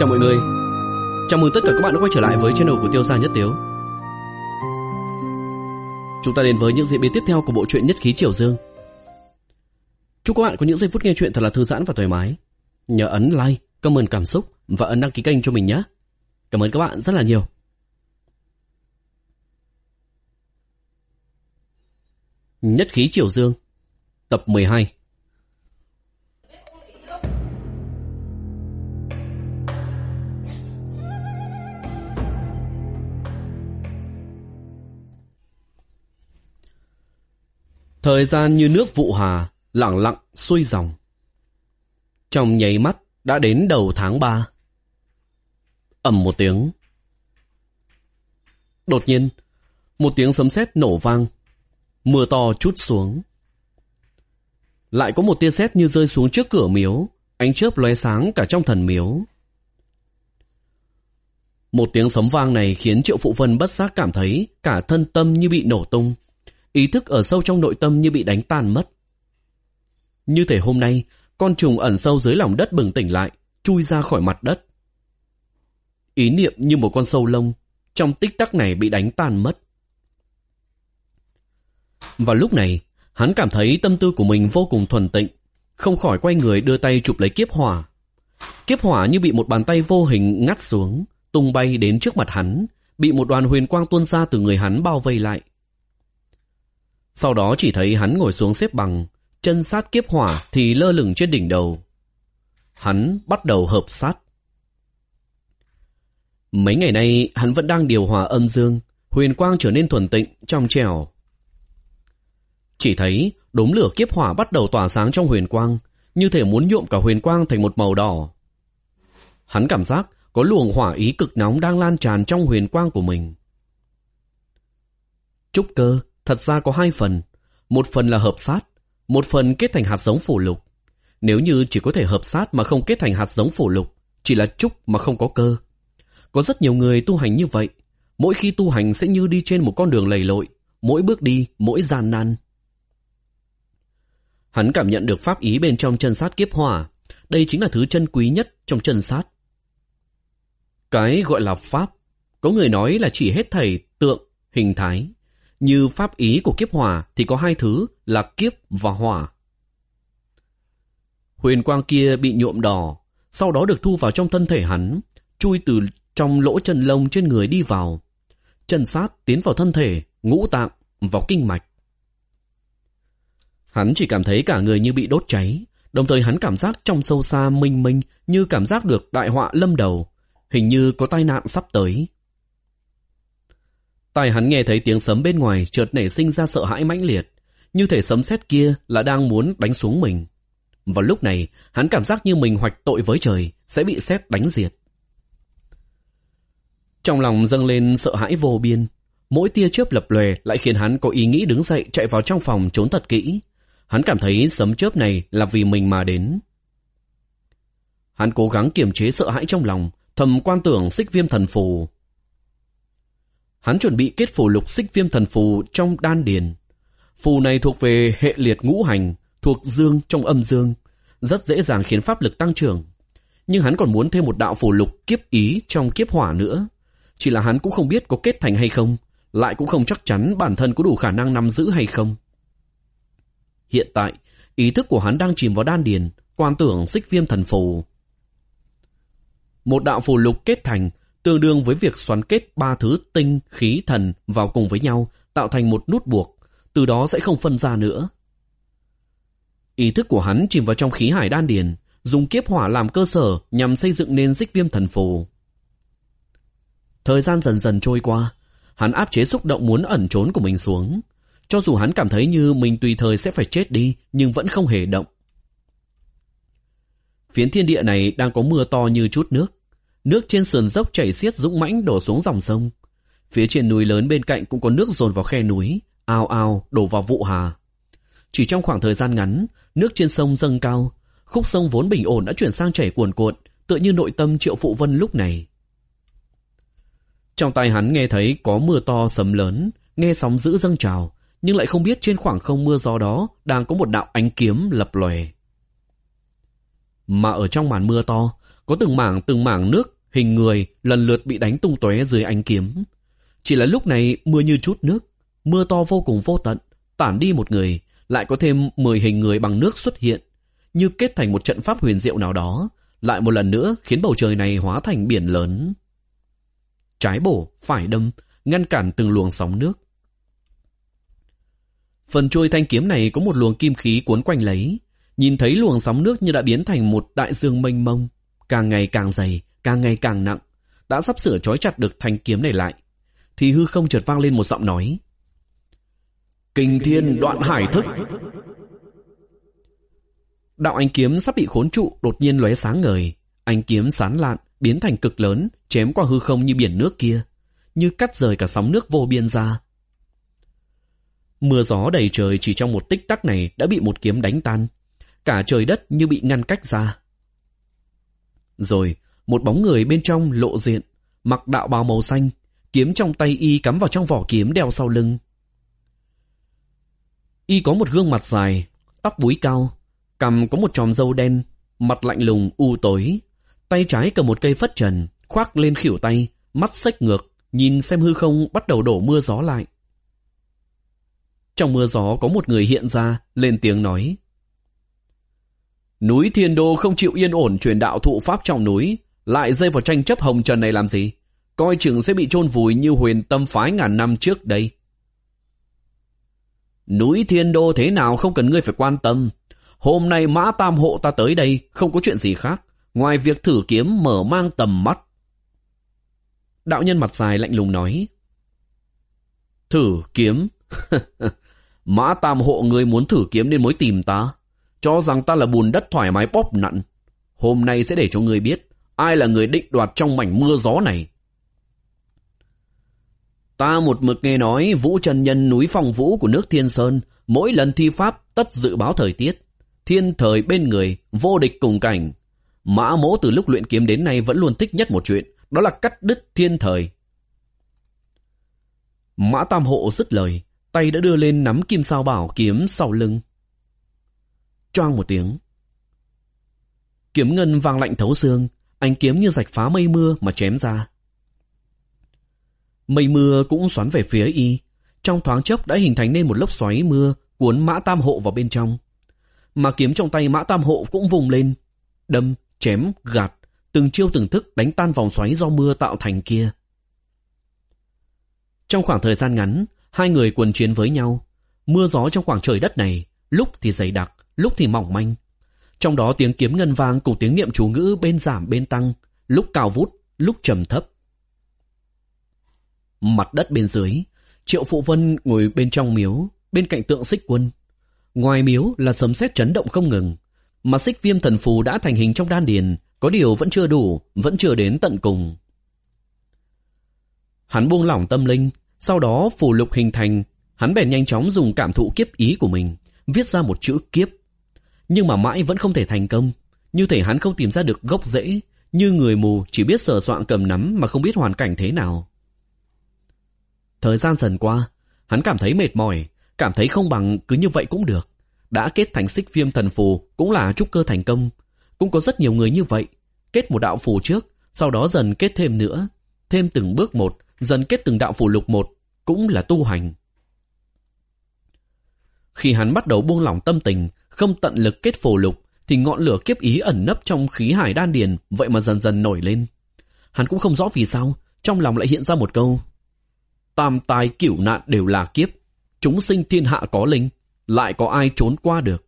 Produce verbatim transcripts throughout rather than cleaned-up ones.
Chào mọi người. Chào mừng tất cả các bạn đã quay trở lại với channel của Tiêu Gia Nhất Tiếu. Chúng ta đến với những diễn biến tiếp theo của bộ truyện Nhất Khí Triều Dương. Chúc các bạn có những giây phút nghe truyện thật là thư giãn và thoải mái. Nhớ ấn like, comment cảm xúc và ấn đăng ký kênh cho mình nhé. Cảm ơn các bạn rất là nhiều. Nhất Khí Triều Dương, tập mười hai. Thời gian như nước vụ hà, lặng lặng xuôi dòng. Trong nháy mắt đã đến đầu tháng ba. Ầm một tiếng. Đột nhiên, một tiếng sấm sét nổ vang. Mưa to trút xuống. Lại có một tia sét như rơi xuống trước cửa miếu, ánh chớp lóe sáng cả trong thần miếu. Một tiếng sấm vang này khiến Triệu Phụ Vân bất giác cảm thấy cả thân tâm như bị nổ tung. Ý thức ở sâu trong nội tâm như bị đánh tan mất. Như thể hôm nay, con trùng ẩn sâu dưới lòng đất bừng tỉnh lại, chui ra khỏi mặt đất. Ý niệm như một con sâu lông, trong tích tắc này bị đánh tan mất. Và lúc này, hắn cảm thấy tâm tư của mình vô cùng thuần tịnh, không khỏi quay người đưa tay chụp lấy kiếp hỏa. Kiếp hỏa như bị một bàn tay vô hình ngắt xuống, tung bay đến trước mặt hắn, bị một đoàn huyền quang tuôn ra từ người hắn bao vây lại. Sau đó chỉ thấy hắn ngồi xuống xếp bằng, chân sát kiếp hỏa thì lơ lửng trên đỉnh đầu. Hắn bắt đầu hợp sát. Mấy ngày nay hắn vẫn đang điều hòa âm dương, huyền quang trở nên thuần tịnh, trong trẻo. Chỉ thấy đốm lửa kiếp hỏa bắt đầu tỏa sáng trong huyền quang, như thể muốn nhuộm cả huyền quang thành một màu đỏ. Hắn cảm giác có luồng hỏa ý cực nóng đang lan tràn trong huyền quang của mình. Trúc cơ thật ra có hai phần, một phần là hợp sát, một phần kết thành hạt giống phổ lục. Nếu như chỉ có thể hợp sát mà không kết thành hạt giống phổ lục, chỉ là trúc mà không có cơ. Có rất nhiều người tu hành như vậy, mỗi khi tu hành sẽ như đi trên một con đường lầy lội, mỗi bước đi, mỗi gian nan. Hắn cảm nhận được pháp ý bên trong chân sát kiếp hỏa, đây chính là thứ chân quý nhất trong chân sát. Cái gọi là pháp, có người nói là chỉ hết thảy tượng, hình thái. Như pháp ý của kiếp hỏa thì có hai thứ là kiếp và hỏa. Huyền quang kia bị nhuộm đỏ, sau đó được thu vào trong thân thể hắn, chui từ trong lỗ chân lông trên người đi vào. Chân sát tiến vào thân thể, ngũ tạng, vào kinh mạch. Hắn chỉ cảm thấy cả người như bị đốt cháy, đồng thời hắn cảm giác trong sâu xa mênh mênh như cảm giác được đại họa lâm đầu, hình như có tai nạn sắp tới. Tai hắn nghe thấy tiếng sấm bên ngoài chợt nảy sinh ra sợ hãi mãnh liệt, như thể sấm sét kia là đang muốn đánh xuống mình. Vào lúc này, hắn cảm giác như mình hoạch tội với trời, sẽ bị sét đánh diệt. Trong lòng dâng lên sợ hãi vô biên, mỗi tia chớp lập lòe lại khiến hắn có ý nghĩ đứng dậy chạy vào trong phòng trốn thật kỹ. Hắn cảm thấy sấm chớp này là vì mình mà đến. Hắn cố gắng kiềm chế sợ hãi trong lòng, thầm quan tưởng Xích Viêm Thần Phù. Hắn chuẩn bị kết phù lục Xích Viêm Thần Phù trong đan điền. Phù này thuộc về hệ liệt ngũ hành, thuộc dương trong âm dương, rất dễ dàng khiến pháp lực tăng trưởng. Nhưng hắn còn muốn thêm một đạo phù lục kiếp ý trong kiếp hỏa nữa. Chỉ là hắn cũng không biết có kết thành hay không, lại cũng không chắc chắn bản thân có đủ khả năng nắm giữ hay không. Hiện tại, ý thức của hắn đang chìm vào đan điền, quan tưởng Xích Viêm Thần Phù. Một đạo phù lục kết thành tương đương với việc xoắn kết ba thứ tinh, khí, thần vào cùng với nhau, tạo thành một nút buộc, từ đó sẽ không phân ra nữa. Ý thức của hắn chìm vào trong khí hải đan điền, dùng kiếp hỏa làm cơ sở nhằm xây dựng nên Xích Viêm Thần Phù. Thời gian dần dần trôi qua, hắn áp chế xúc động muốn ẩn trốn của mình xuống. Cho dù hắn cảm thấy như mình tùy thời sẽ phải chết đi, nhưng vẫn không hề động. Phiến thiên địa này đang có mưa to như chút nước. Nước trên sườn dốc chảy xiết dũng mãnh đổ xuống dòng sông. Phía trên núi lớn bên cạnh cũng có nước dồn vào khe núi, ào ào đổ vào vụ hà. Chỉ trong khoảng thời gian ngắn, nước trên sông dâng cao, khúc sông vốn bình ổn đã chuyển sang chảy cuồn cuộn, tựa như nội tâm Triệu Phụ Vân lúc này. Trong tai hắn nghe thấy có mưa to sấm lớn, nghe sóng dữ dâng trào, nhưng lại không biết trên khoảng không mưa gió đó đang có một đạo ánh kiếm lập lòe. Mà ở trong màn mưa to, có từng mảng từng mảng nước hình người lần lượt bị đánh tung tóe dưới ánh kiếm. Chỉ là lúc này mưa như trút nước, mưa to vô cùng vô tận, tản đi một người, lại có thêm mười hình người bằng nước xuất hiện, như kết thành một trận pháp huyền diệu nào đó, lại một lần nữa khiến bầu trời này hóa thành biển lớn. Trái bổ, phải đâm, ngăn cản từng luồng sóng nước. Phần trôi thanh kiếm này có một luồng kim khí cuốn quanh lấy, nhìn thấy luồng sóng nước như đã biến thành một đại dương mênh mông, càng ngày càng dày, càng ngày càng nặng, đã sắp sửa trói chặt được thanh kiếm này lại, thì hư không chợt vang lên một giọng nói: Kinh thiên đoạn hải thức. Đạo ánh kiếm sắp bị khốn trụ đột nhiên lóe sáng ngời, ánh kiếm sán lạn biến thành cực lớn, chém qua hư không như biển nước kia, như cắt rời cả sóng nước vô biên ra. Mưa gió đầy trời chỉ trong một tích tắc này đã bị một kiếm đánh tan, cả trời đất như bị ngăn cách ra. Rồi một bóng người bên trong lộ diện, mặc đạo bào màu xanh, kiếm trong tay y cắm vào trong vỏ kiếm đeo sau lưng. Y có một gương mặt dài, tóc búi cao, cằm có một chòm râu đen, mặt lạnh lùng u tối, tay trái cầm một cây phất trần, khoác lên khuỷu tay, mắt xếch ngược, nhìn xem hư không bắt đầu đổ mưa gió lại. Trong mưa gió có một người hiện ra, lên tiếng nói: Núi Thiên Đô không chịu yên ổn truyền đạo thụ pháp trong núi, lại rơi vào tranh chấp hồng trần này làm gì? Coi chừng sẽ bị chôn vùi như Huyền Tâm phái ngàn năm trước đây. Núi Thiên Đô thế nào không cần ngươi phải quan tâm. Hôm nay Mã Tam Hộ ta tới đây không có chuyện gì khác, ngoài việc thử kiếm mở mang tầm mắt. Đạo nhân mặt dài lạnh lùng nói: Thử kiếm? Mã Tam Hộ ngươi muốn thử kiếm nên mới tìm ta, cho rằng ta là bùn đất thoải mái bóp nặn. Hôm nay sẽ để cho ngươi biết ai là người định đoạt trong mảnh mưa gió này. Ta một mực nghe nói Vũ Trần Nhân núi Phong Vũ của nước Thiên Sơn mỗi lần thi pháp tất dự báo thời tiết, thiên thời bên người, vô địch cùng cảnh. Mã Mỗ từ lúc luyện kiếm đến nay vẫn luôn thích nhất một chuyện, đó là cắt đứt thiên thời. Mã Tam Hộ dứt lời, tay đã đưa lên nắm kim sao bảo kiếm sau lưng. Choang một tiếng, kiếm ngân vang lạnh thấu xương, ánh kiếm như rạch phá mây mưa mà chém ra. Mây mưa cũng xoắn về phía y, trong thoáng chốc đã hình thành nên một lốc xoáy mưa cuốn Mã Tam Hộ vào bên trong. Mà kiếm trong tay Mã Tam Hộ cũng vùng lên, đâm, chém, gạt, từng chiêu từng thức đánh tan vòng xoáy do mưa tạo thành kia. Trong khoảng thời gian ngắn, hai người quần chiến với nhau. Mưa gió trong khoảng trời đất này, lúc thì dày đặc, lúc thì mỏng manh. Trong đó tiếng kiếm ngân vang cùng tiếng niệm chú ngữ bên giảm bên tăng, lúc cao vút, lúc trầm thấp. Mặt đất bên dưới, Triệu Phụ Vân ngồi bên trong miếu, bên cạnh tượng Xích Quân. Ngoài miếu là sấm sét chấn động không ngừng, mà Xích Viêm thần phù đã thành hình trong đan điền, có điều vẫn chưa đủ, vẫn chưa đến tận cùng. Hắn buông lỏng tâm linh, sau đó phù lục hình thành, hắn bèn nhanh chóng dùng cảm thụ kiếp ý của mình, viết ra một chữ kiếp. Nhưng mà mãi vẫn không thể thành công, như thể hắn không tìm ra được gốc rễ, như người mù chỉ biết sờ soạng cầm nắm mà không biết hoàn cảnh thế nào. Thời gian dần qua, hắn cảm thấy mệt mỏi, cảm thấy không bằng cứ như vậy cũng được. Đã kết thành Xích Viêm thần phù cũng là trúc cơ thành công. Cũng có rất nhiều người như vậy, kết một đạo phù trước, sau đó dần kết thêm nữa, thêm từng bước một, dần kết từng đạo phù lục một, cũng là tu hành. Khi hắn bắt đầu buông lỏng tâm tình, không tận lực kết phù lục, thì ngọn lửa kiếp ý ẩn nấp trong khí hải đan điền vậy mà dần dần nổi lên. Hắn cũng không rõ vì sao, trong lòng lại hiện ra một câu: tam tai cửu nạn đều là kiếp, chúng sinh thiên hạ có linh, lại có ai trốn qua được.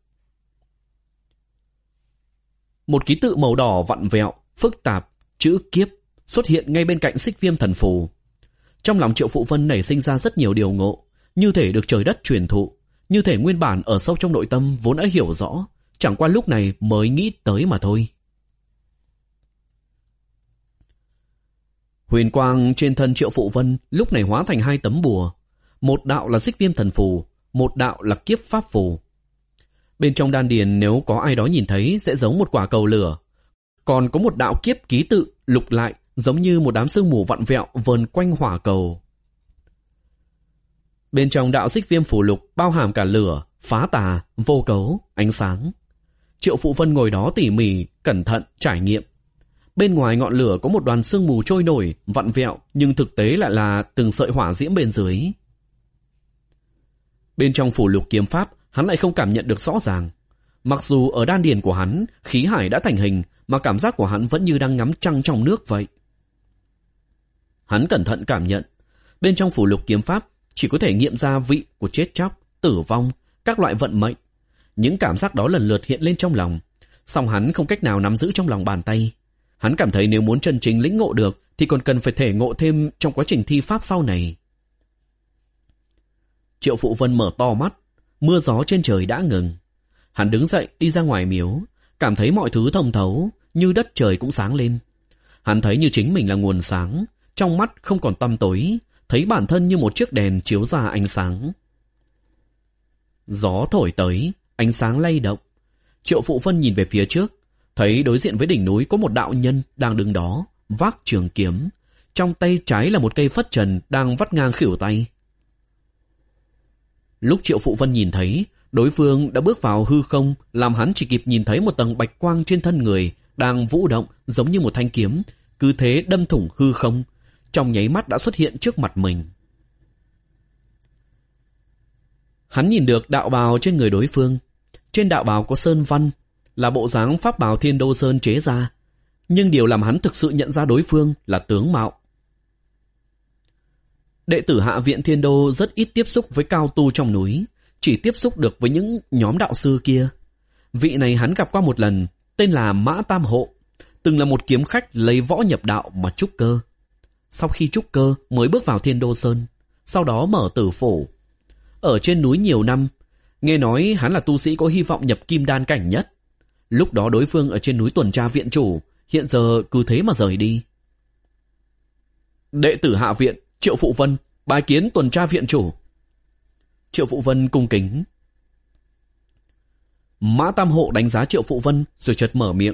Một ký tự màu đỏ vặn vẹo, phức tạp, chữ kiếp xuất hiện ngay bên cạnh Xích Viêm thần phù. Trong lòng Triệu Phụ Vân nảy sinh ra rất nhiều điều ngộ, như thể được trời đất truyền thụ, như thể nguyên bản ở sâu trong nội tâm vốn đã hiểu rõ, chẳng qua lúc này mới nghĩ tới mà thôi. Huyền quang trên thân Triệu Phụ Vân lúc này hóa thành hai tấm bùa, một đạo là Xích Viêm thần phù, một đạo là kiếp pháp phù. Bên trong đan điền nếu có ai đó nhìn thấy sẽ giống một quả cầu lửa, còn có một đạo kiếp ký tự lục lại giống như một đám sương mù vặn vẹo vờn quanh hỏa cầu. Bên trong đạo Xích Viêm phù lục bao hàm cả lửa, phá tà, vô cấu, ánh sáng. Triệu Phụ Vân ngồi đó tỉ mỉ, cẩn thận, trải nghiệm. Bên ngoài ngọn lửa có một đoàn sương mù trôi nổi, vặn vẹo, nhưng thực tế lại là từng sợi hỏa diễm bên dưới. Bên trong phủ lục kiếm pháp, hắn lại không cảm nhận được rõ ràng. Mặc dù ở đan điền của hắn, khí hải đã thành hình, mà cảm giác của hắn vẫn như đang ngắm trăng trong nước vậy. Hắn cẩn thận cảm nhận, bên trong phủ lục kiếm pháp chỉ có thể nghiệm ra vị của chết chóc, tử vong, các loại vận mệnh. Những cảm giác đó lần lượt hiện lên trong lòng, song hắn không cách nào nắm giữ trong lòng bàn tay. Hắn cảm thấy nếu muốn chân chính lĩnh ngộ được thì còn cần phải thể ngộ thêm trong quá trình thi pháp sau này. Triệu Phụ Vân mở to mắt, mưa gió trên trời đã ngừng. Hắn đứng dậy đi ra ngoài miếu, cảm thấy mọi thứ thông thấu, như đất trời cũng sáng lên. Hắn thấy như chính mình là nguồn sáng, trong mắt không còn tăm tối, thấy bản thân như một chiếc đèn chiếu ra ánh sáng. Gió thổi tới, ánh sáng lay động. Triệu Phụ Vân nhìn về phía trước, thấy đối diện với đỉnh núi có một đạo nhân đang đứng đó, vác trường kiếm. Trong tay trái là một cây phất trần đang vắt ngang khuỷu tay. Lúc Triệu Phụ Vân nhìn thấy, đối phương đã bước vào hư không, làm hắn chỉ kịp nhìn thấy một tầng bạch quang trên thân người đang vũ động giống như một thanh kiếm, cứ thế đâm thủng hư không, trong nháy mắt đã xuất hiện trước mặt mình. Hắn nhìn được đạo bào trên người đối phương. Trên đạo bào có sơn văn, là bộ dáng pháp bào Thiên Đô Sơn chế ra, nhưng điều làm hắn thực sự nhận ra đối phương là tướng mạo. Đệ tử Hạ Viện Thiên Đô rất ít tiếp xúc với cao tu trong núi, chỉ tiếp xúc được với những nhóm đạo sư kia. Vị này hắn gặp qua một lần, tên là Mã Tam Hộ, từng là một kiếm khách lấy võ nhập đạo mà trúc cơ. Sau khi trúc cơ mới bước vào Thiên Đô Sơn, sau đó mở tử phủ. Ở trên núi nhiều năm, nghe nói hắn là tu sĩ có hy vọng nhập kim đan cảnh nhất. Lúc đó đối phương ở trên núi tuần tra viện chủ, hiện giờ cứ thế mà rời đi. Đệ tử Hạ Viện, Triệu Phụ Vân, bái kiến tuần tra viện chủ. Triệu Phụ Vân cung kính. Mã Tam Hộ đánh giá Triệu Phụ Vân rồi chợt mở miệng.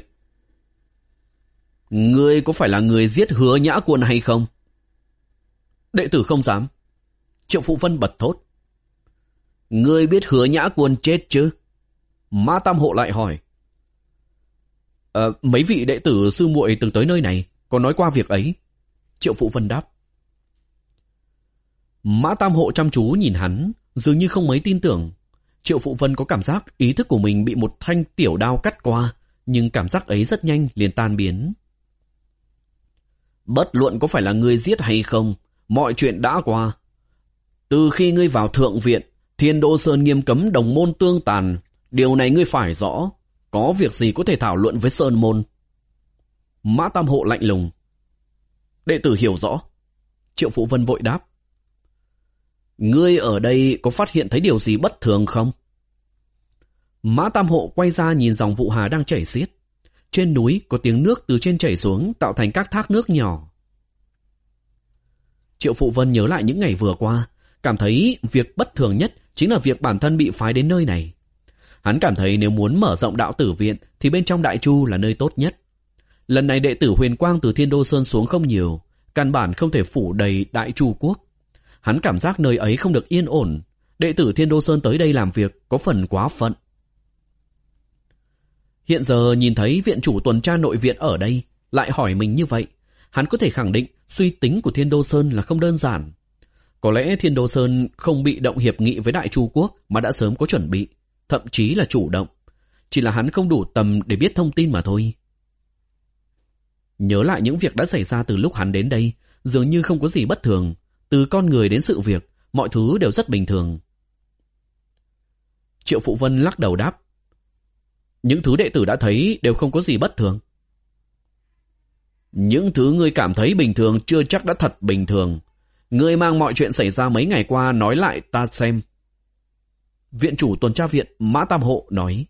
Ngươi có phải là người giết Hứa Nhã Quân hay không? Đệ tử không dám. Triệu Phụ Vân bật thốt. Ngươi biết Hứa Nhã Quân chết chứ? Mã Tam Hộ lại hỏi. Ờ, mấy vị đệ tử sư muội từng tới nơi này, có nói qua việc ấy. Triệu Phụ Vân đáp. Mã Tam Hộ chăm chú nhìn hắn, dường như không mấy tin tưởng. Triệu Phụ Vân có cảm giác ý thức của mình bị một thanh tiểu đao cắt qua, nhưng cảm giác ấy rất nhanh liền tan biến. Bất luận có phải là ngươi giết hay không, mọi chuyện đã qua. Từ khi ngươi vào thượng viện, Thiên Đô Sơn nghiêm cấm đồng môn tương tàn. Điều này ngươi phải rõ. Có việc gì có thể thảo luận với Sơn môn. Mã Tam Hộ lạnh lùng. Đệ tử hiểu rõ. Triệu Phụ Vân vội đáp. Ngươi ở đây có phát hiện thấy điều gì bất thường không? Mã Tam Hộ quay ra nhìn dòng Vụ Hà đang chảy xiết. Trên núi có tiếng nước từ trên chảy xuống tạo thành các thác nước nhỏ. Triệu Phụ Vân nhớ lại những ngày vừa qua, cảm thấy việc bất thường nhất chính là việc bản thân bị phái đến nơi này. Hắn cảm thấy nếu muốn mở rộng đạo tử viện thì bên trong Đại Chu là nơi tốt nhất. Lần này đệ tử Huyền Quang từ Thiên Đô Sơn xuống không nhiều, căn bản không thể phủ đầy Đại Chu quốc. Hắn cảm giác nơi ấy không được yên ổn. Đệ tử Thiên Đô Sơn tới đây làm việc có phần quá phận. Hiện giờ nhìn thấy viện chủ tuần tra nội viện ở đây, lại hỏi mình như vậy, hắn có thể khẳng định suy tính của Thiên Đô Sơn là không đơn giản. Có lẽ Thiên Đô Sơn không bị động hiệp nghị với Đại Chu quốc mà đã sớm có chuẩn bị, thậm chí là chủ động. Chỉ là hắn không đủ tầm để biết thông tin mà thôi. Nhớ lại những việc đã xảy ra từ lúc hắn đến đây, dường như không có gì bất thường. Từ con người đến sự việc, mọi thứ đều rất bình thường. Triệu Phụ Vân lắc đầu đáp. Những thứ đệ tử đã thấy đều không có gì bất thường. Những thứ ngươi cảm thấy bình thường chưa chắc đã thật bình thường. Ngươi mang mọi chuyện xảy ra mấy ngày qua nói lại ta xem. Viện chủ tuần tra viện Mã Tam Hộ nói.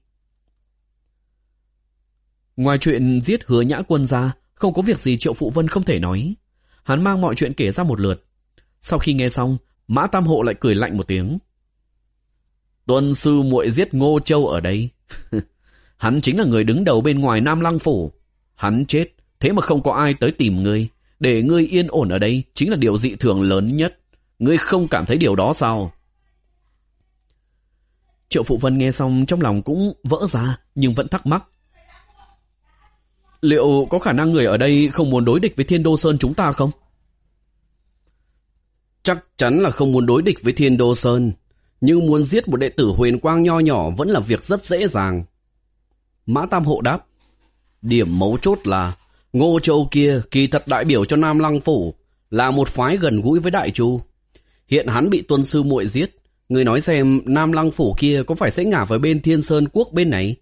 Ngoài chuyện giết Hứa Nhã Quân ra, không có việc gì Triệu Phụ Vân không thể nói. Hắn mang mọi chuyện kể ra một lượt. Sau khi nghe xong, Mã Tam Hộ lại cười lạnh một tiếng. Tuân sư muội giết Ngô Châu ở đây. Hắn chính là người đứng đầu bên ngoài Nam Lăng phủ. Hắn chết, thế mà không có ai tới tìm ngươi. Để ngươi yên ổn ở đây chính là điều dị thường lớn nhất. Ngươi không cảm thấy điều đó sao? Triệu Phụ Vân nghe xong trong lòng cũng vỡ ra, nhưng vẫn thắc mắc. Liệu có khả năng người ở đây không muốn đối địch với Thiên Đô Sơn chúng ta không? Chắc chắn là không muốn đối địch với Thiên Đô Sơn, nhưng muốn giết một đệ tử huyền quang nho nhỏ vẫn là việc rất dễ dàng. Mã Tam Hộ đáp. Điểm mấu chốt là Ngô Châu kia kỳ thật đại biểu cho Nam Lăng Phủ, là một phái gần gũi với Đại Chu. Hiện hắn bị Tuân sư muội giết, người nói xem Nam Lăng Phủ kia có phải sẽ ngả vào bên Thiên Sơn Quốc bên này?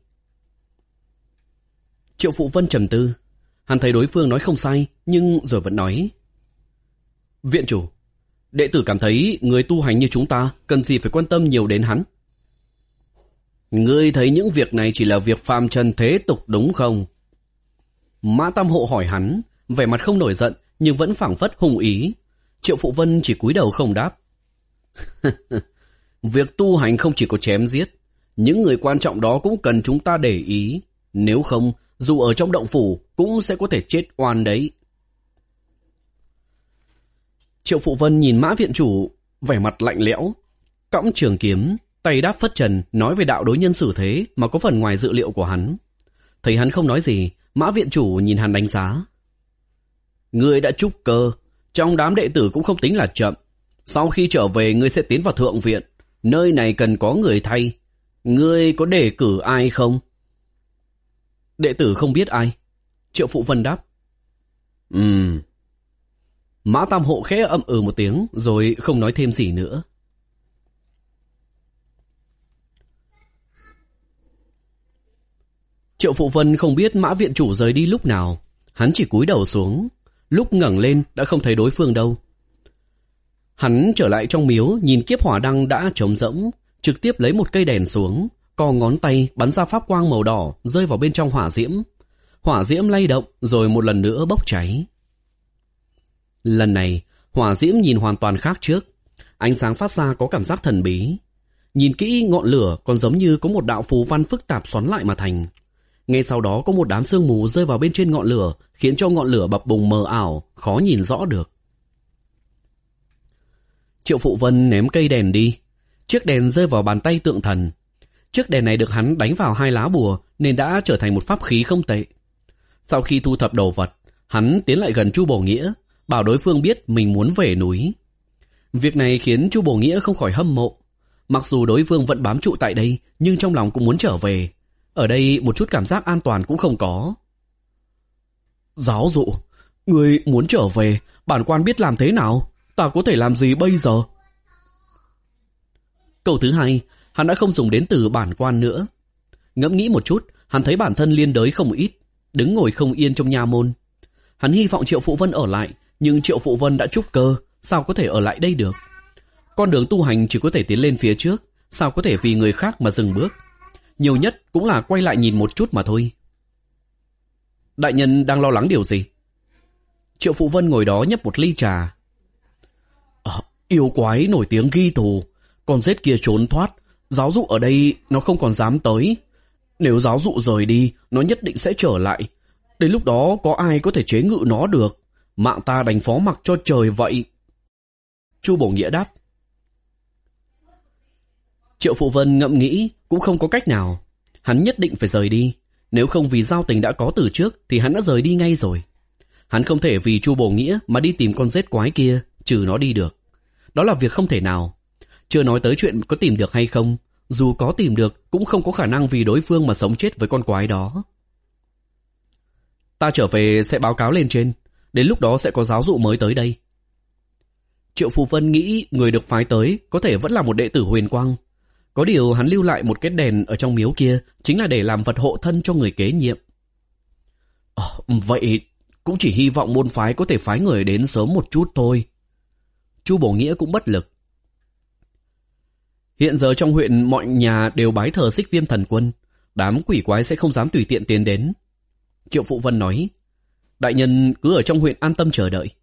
Triệu Phụ Vân trầm tư. Hắn thấy đối phương nói không sai, nhưng rồi vẫn nói. Viện chủ, đệ tử cảm thấy người tu hành như chúng ta cần gì phải quan tâm nhiều đến hắn. Ngươi thấy những việc này chỉ là việc phàm trần thế tục đúng không? Mã Tam Hộ hỏi hắn, vẻ mặt không nổi giận nhưng vẫn phảng phất hùng ý. Triệu Phụ Vân chỉ cúi đầu không đáp. Việc tu hành không chỉ có chém giết, những người quan trọng đó cũng cần chúng ta để ý. Nếu không, dù ở trong động phủ cũng sẽ có thể chết oan đấy. Triệu Phụ Vân nhìn Mã viện chủ, vẻ mặt lạnh lẽo, cõng trường kiếm, tay đáp phất trần, nói về đạo đối nhân xử thế mà có phần ngoài dự liệu của hắn. Thấy hắn không nói gì, Mã viện chủ nhìn hắn đánh giá. Ngươi đã trúc cơ, trong đám đệ tử cũng không tính là chậm. Sau khi trở về ngươi sẽ tiến vào thượng viện, nơi này cần có người thay. Ngươi có đề cử ai không? Đệ tử không biết ai. Triệu Phụ Vân đáp. Ừm. Mã Tam Hộ khẽ ậm ừ một tiếng rồi không nói thêm gì nữa. Triệu Phụ Vân không biết Mã viện chủ rời đi lúc nào. Hắn chỉ cúi đầu xuống. Lúc ngẩng lên đã không thấy đối phương đâu. Hắn trở lại trong miếu, nhìn kiếp hỏa đăng đã trống rỗng, trực tiếp lấy một cây đèn xuống, co ngón tay bắn ra pháp quang màu đỏ rơi vào bên trong hỏa diễm. Hỏa diễm lay động rồi một lần nữa bốc cháy. Lần này, hỏa diễm nhìn hoàn toàn khác trước. Ánh sáng phát ra có cảm giác thần bí. Nhìn kỹ ngọn lửa còn giống như có một đạo phù văn phức tạp xoắn lại mà thành. Ngay sau đó có một đám sương mù rơi vào bên trên ngọn lửa, khiến cho ngọn lửa bập bùng mờ ảo, khó nhìn rõ được. Triệu Phụ Vân ném cây đèn đi. Chiếc đèn rơi vào bàn tay tượng thần. Chiếc đèn này được hắn đánh vào hai lá bùa nên đã trở thành một pháp khí không tệ. Sau khi thu thập đồ vật, hắn tiến lại gần Chu Bổ Nghĩa, bảo đối phương biết mình muốn về núi. Việc này khiến Chu Bổ Nghĩa không khỏi hâm mộ. Mặc dù đối phương vẫn bám trụ tại đây, nhưng trong lòng cũng muốn trở về. Ở đây một chút cảm giác an toàn cũng không có. Giáo dụ, người muốn trở về, bản quan biết làm thế nào? Ta có thể làm gì bây giờ? Câu thứ hai, hắn đã không dùng đến từ bản quan nữa. Ngẫm nghĩ một chút, hắn thấy bản thân liên đới không ít, đứng ngồi không yên trong nha môn. Hắn hy vọng Triệu Phụ Vân ở lại, nhưng Triệu Phụ Vân đã trúc cơ, sao có thể ở lại đây được? Con đường tu hành chỉ có thể tiến lên phía trước, sao có thể vì người khác mà dừng bước? Nhiều nhất cũng là quay lại nhìn một chút mà thôi. Đại nhân đang lo lắng điều gì? Triệu Phụ Vân ngồi đó nhấp một ly trà. À, yêu quái nổi tiếng ghi thù, con rết kia trốn thoát, giáo dụ ở đây nó không còn dám tới. Nếu giáo dụ rời đi, nó nhất định sẽ trở lại. Đến lúc đó có ai có thể chế ngự nó được? Mạng ta đành phó mặc cho trời vậy. Chu Bổ Nghĩa đáp. Triệu Phụ Vân ngẫm nghĩ cũng không có cách nào. Hắn nhất định phải rời đi. Nếu không vì giao tình đã có từ trước thì hắn đã rời đi ngay rồi. Hắn không thể vì Chu Bổ Nghĩa mà đi tìm con rết quái kia, trừ nó đi được. Đó là việc không thể nào. Chưa nói tới chuyện có tìm được hay không. Dù có tìm được cũng không có khả năng vì đối phương mà sống chết với con quái đó. Ta trở về sẽ báo cáo lên trên. Đến lúc đó sẽ có giáo dụ mới tới đây. Triệu Phụ Vân nghĩ người được phái tới có thể vẫn là một đệ tử huyền quang. Có điều hắn lưu lại một cái đèn ở trong miếu kia chính là để làm vật hộ thân cho người kế nhiệm. À, vậy cũng chỉ hy vọng môn phái có thể phái người đến sớm một chút thôi. Chu Bổ Nghĩa cũng bất lực. Hiện giờ trong huyện mọi nhà đều bái thờ Xích Viêm thần quân, đám quỷ quái sẽ không dám tùy tiện tiến đến. Triệu Phụ Vân nói, đại nhân cứ ở trong huyện an tâm chờ đợi.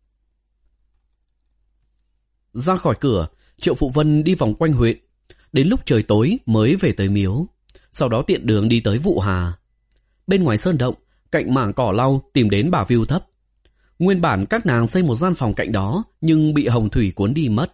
Ra khỏi cửa, Triệu Phụ Vân đi vòng quanh huyện, đến lúc trời tối mới về tới miếu, sau đó tiện đường đi tới Vụ Hà. Bên ngoài sơn động, cạnh mảng cỏ lau tìm đến bà Viu Thấp. Nguyên bản các nàng xây một gian phòng cạnh đó, nhưng bị hồng thủy cuốn đi mất.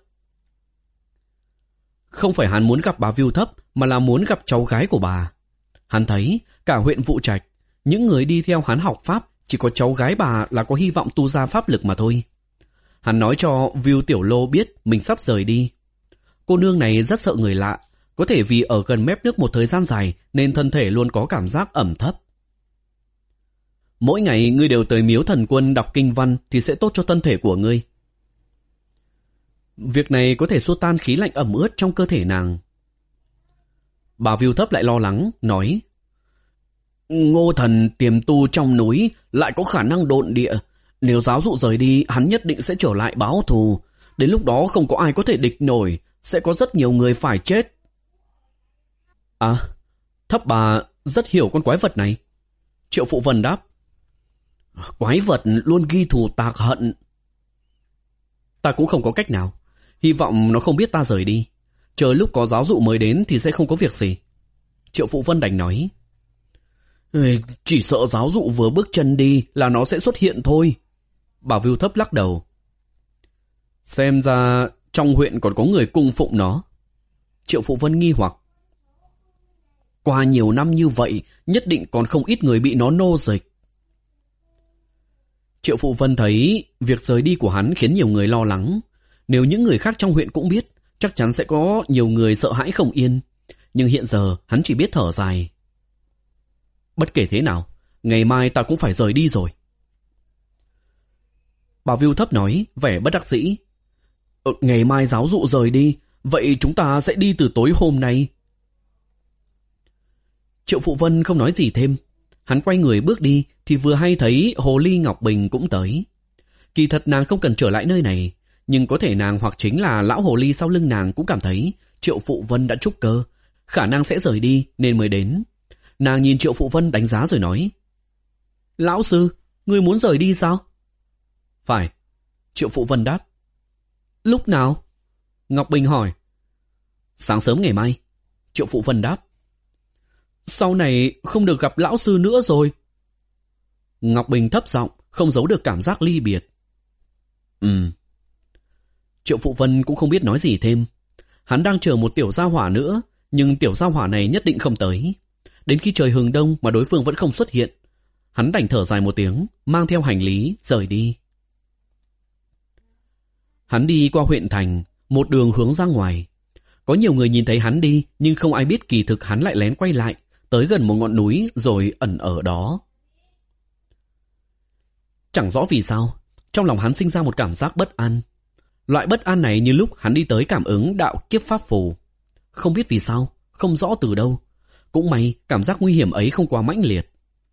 Không phải hắn muốn gặp bà Viu Thấp, mà là muốn gặp cháu gái của bà. Hắn thấy cả huyện Vụ Trạch, những người đi theo hắn học pháp Chỉ có cháu gái bà là có hy vọng tu ra pháp lực mà thôi. Hắn nói cho Viu Tiểu Lô biết mình sắp rời đi. Cô nương này rất sợ người lạ, có thể vì ở gần mép nước một thời gian dài nên thân thể luôn có cảm giác ẩm thấp. Mỗi ngày ngươi đều tới miếu thần quân đọc kinh văn thì sẽ tốt cho thân thể của ngươi. Việc này có thể xua tan khí lạnh ẩm ướt trong cơ thể nàng. Bà Viu Thấp lại lo lắng, nói: Ngô thần tiềm tu trong núi lại có khả năng độn địa. Nếu giáo dụ rời đi, hắn nhất định sẽ trở lại báo thù. Đến lúc đó không có ai có thể địch nổi, sẽ có rất nhiều người phải chết. À, Thấp bà rất hiểu con quái vật này. Triệu Phụ Vân đáp: Quái vật luôn ghi thù tạc hận. Ta cũng không có cách nào. Hy vọng nó không biết ta rời đi. Chờ lúc có giáo dụ mới đến thì sẽ không có việc gì. Triệu Phụ Vân đành nói: Chỉ sợ giáo dụ vừa bước chân đi là nó sẽ xuất hiện thôi. Bà Viu Thấp lắc đầu: Xem ra trong huyện còn có người cung phụng nó. Triệu Phụ Vân nghi hoặc: Qua nhiều năm như vậy, nhất định còn không ít người bị nó nô dịch. Triệu Phụ Vân thấy việc rời đi của hắn khiến nhiều người lo lắng. Nếu những người khác trong huyện cũng biết, chắc chắn sẽ có nhiều người sợ hãi không yên. Nhưng hiện giờ hắn chỉ biết thở dài. Bất kể thế nào, ngày mai ta cũng phải rời đi rồi. Bà Viu Thấp nói, vẻ bất đắc dĩ: ờ, Ngày mai giáo dụ rời đi, vậy chúng ta sẽ đi từ tối hôm nay. Triệu Phụ Vân không nói gì thêm. Hắn quay người bước đi thì vừa hay thấy Hồ Ly Ngọc Bình cũng tới. Kỳ thật nàng không cần trở lại nơi này, nhưng có thể nàng hoặc chính là lão Hồ Ly sau lưng nàng cũng cảm thấy Triệu Phụ Vân đã trúc cơ, khả năng sẽ rời đi nên mới đến. Nàng nhìn Triệu Phụ Vân đánh giá rồi nói: Lão sư, ngươi muốn rời đi sao? Phải, Triệu Phụ Vân đáp. Lúc nào? Ngọc Bình hỏi. Sáng sớm ngày mai, Triệu Phụ Vân đáp. Sau này không được gặp lão sư nữa rồi. Ngọc Bình thấp giọng, không giấu được cảm giác ly biệt. Ừm. Triệu Phụ Vân cũng không biết nói gì thêm. Hắn đang chờ một tiểu gia hỏa nữa, nhưng tiểu gia hỏa này nhất định không tới. Đến khi trời hừng đông mà đối phương vẫn không xuất hiện, hắn đành thở dài một tiếng, mang theo hành lý rời đi. Hắn đi qua huyện thành, một đường hướng ra ngoài. Có nhiều người nhìn thấy hắn đi, nhưng không ai biết kỳ thực hắn lại lén quay lại, tới gần một ngọn núi rồi ẩn ở đó. Chẳng rõ vì sao, trong lòng hắn sinh ra một cảm giác bất an. Loại bất an này như lúc hắn đi tới cảm ứng đạo kiếp pháp phù. Không biết vì sao, không rõ từ đâu. Cũng may cảm giác nguy hiểm ấy không quá mãnh liệt.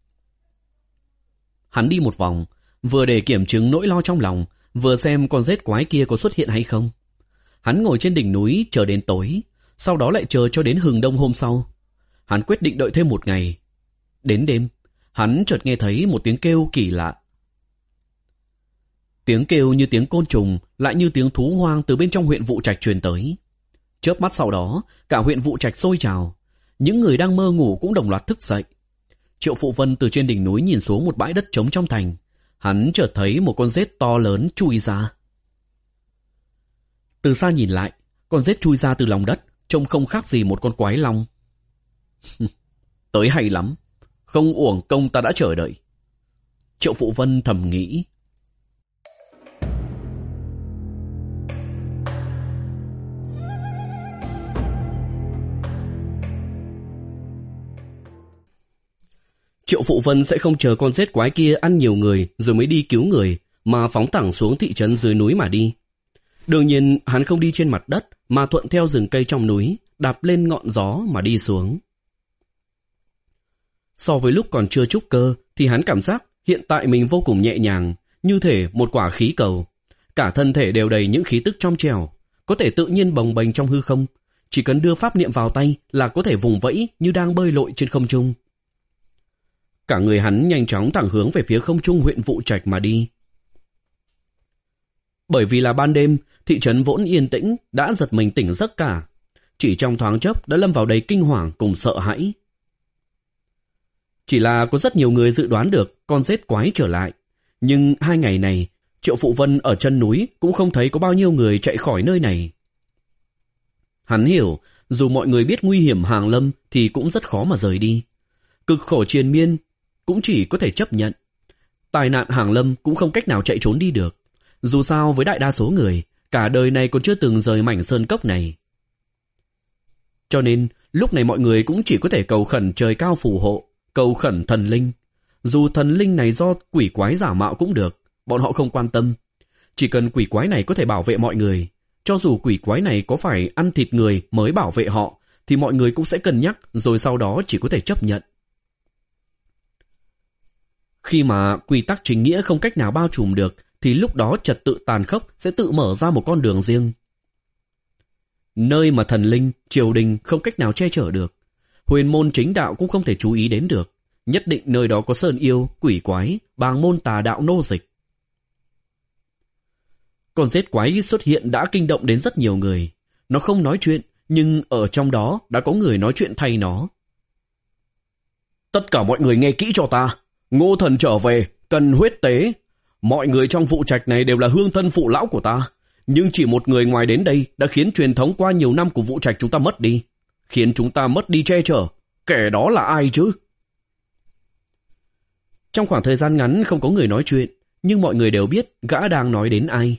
Hắn đi một vòng, vừa để kiểm chứng nỗi lo trong lòng, vừa xem con rết quái kia có xuất hiện hay không. Hắn ngồi trên đỉnh núi chờ đến tối, sau đó lại chờ cho đến hừng đông hôm sau. Hắn quyết định đợi thêm một ngày. Đến đêm, hắn chợt nghe thấy một tiếng kêu kỳ lạ. Tiếng kêu như tiếng côn trùng, lại như tiếng thú hoang từ bên trong huyện Vụ Trạch truyền tới. Chớp mắt sau đó, cả huyện Vụ Trạch sôi trào. Những người đang mơ ngủ cũng đồng loạt thức dậy. Triệu Phụ Vân từ trên đỉnh núi nhìn xuống một bãi đất trống trong thành. Hắn chợt thấy một con rết to lớn chui ra. Từ xa nhìn lại, con rết chui ra từ lòng đất, trông không khác gì một con quái long. Tới hay lắm, không uổng công ta đã chờ đợi. Triệu Phụ Vân thầm nghĩ. Triệu Phụ Vân sẽ không chờ con rết quái kia ăn nhiều người rồi mới đi cứu người, mà phóng thẳng xuống thị trấn dưới núi mà đi. Đương nhiên hắn không đi trên mặt đất, mà thuận theo rừng cây trong núi, đạp lên ngọn gió mà đi xuống. So với lúc còn chưa trúc cơ thì hắn cảm giác hiện tại mình vô cùng nhẹ nhàng, như thể một quả khí cầu. Cả thân thể đều đầy những khí tức trong trẻo, có thể tự nhiên bồng bềnh trong hư không. Chỉ cần đưa pháp niệm vào tay là có thể vùng vẫy như đang bơi lội trên không trung. Cả người hắn nhanh chóng thẳng hướng về phía không trung huyện Vụ Trạch mà đi. Bởi vì là ban đêm, thị trấn vốn yên tĩnh đã giật mình tỉnh giấc cả. Chỉ trong thoáng chốc đã lâm vào đầy kinh hoàng cùng sợ hãi. Chỉ là có rất nhiều người dự đoán được con rết quái trở lại. Nhưng hai ngày này, Triệu Phụ Vân ở chân núi cũng không thấy có bao nhiêu người chạy khỏi nơi này. Hắn hiểu, dù mọi người biết nguy hiểm hàng lâm thì cũng rất khó mà rời đi. Cực khổ triền miên cũng chỉ có thể chấp nhận. Tai nạn hàng lâm cũng không cách nào chạy trốn đi được. Dù sao với đại đa số người, cả đời này còn chưa từng rời mảnh sơn cốc này. Cho nên, lúc này mọi người cũng chỉ có thể cầu khẩn trời cao phù hộ, cầu khẩn thần linh. Dù thần linh này do quỷ quái giả mạo cũng được, bọn họ không quan tâm. Chỉ cần quỷ quái này có thể bảo vệ mọi người, cho dù quỷ quái này có phải ăn thịt người mới bảo vệ họ, thì mọi người cũng sẽ cân nhắc rồi sau đó chỉ có thể chấp nhận. Khi mà quy tắc chính nghĩa không cách nào bao trùm được, thì lúc đó trật tự tàn khốc sẽ tự mở ra một con đường riêng. Nơi mà thần linh, triều đình không cách nào che chở được, huyền môn chính đạo cũng không thể chú ý đến được. Nhất định nơi đó có sơn yêu, quỷ quái, bàng môn tà đạo nô dịch. Con rết quái xuất hiện đã kinh động đến rất nhiều người. Nó không nói chuyện, nhưng ở trong đó đã có người nói chuyện thay nó. Tất cả mọi người nghe kỹ cho ta. Ngô thần trở về, cần huyết tế. Mọi người trong vụ trạch này đều là hương thân phụ lão của ta. Nhưng chỉ một người ngoài đến đây đã khiến truyền thống qua nhiều năm của vụ trạch chúng ta mất đi. Khiến chúng ta mất đi che chở. Kẻ đó là ai chứ? Trong khoảng thời gian ngắn không có người nói chuyện, nhưng mọi người đều biết gã đang nói đến ai.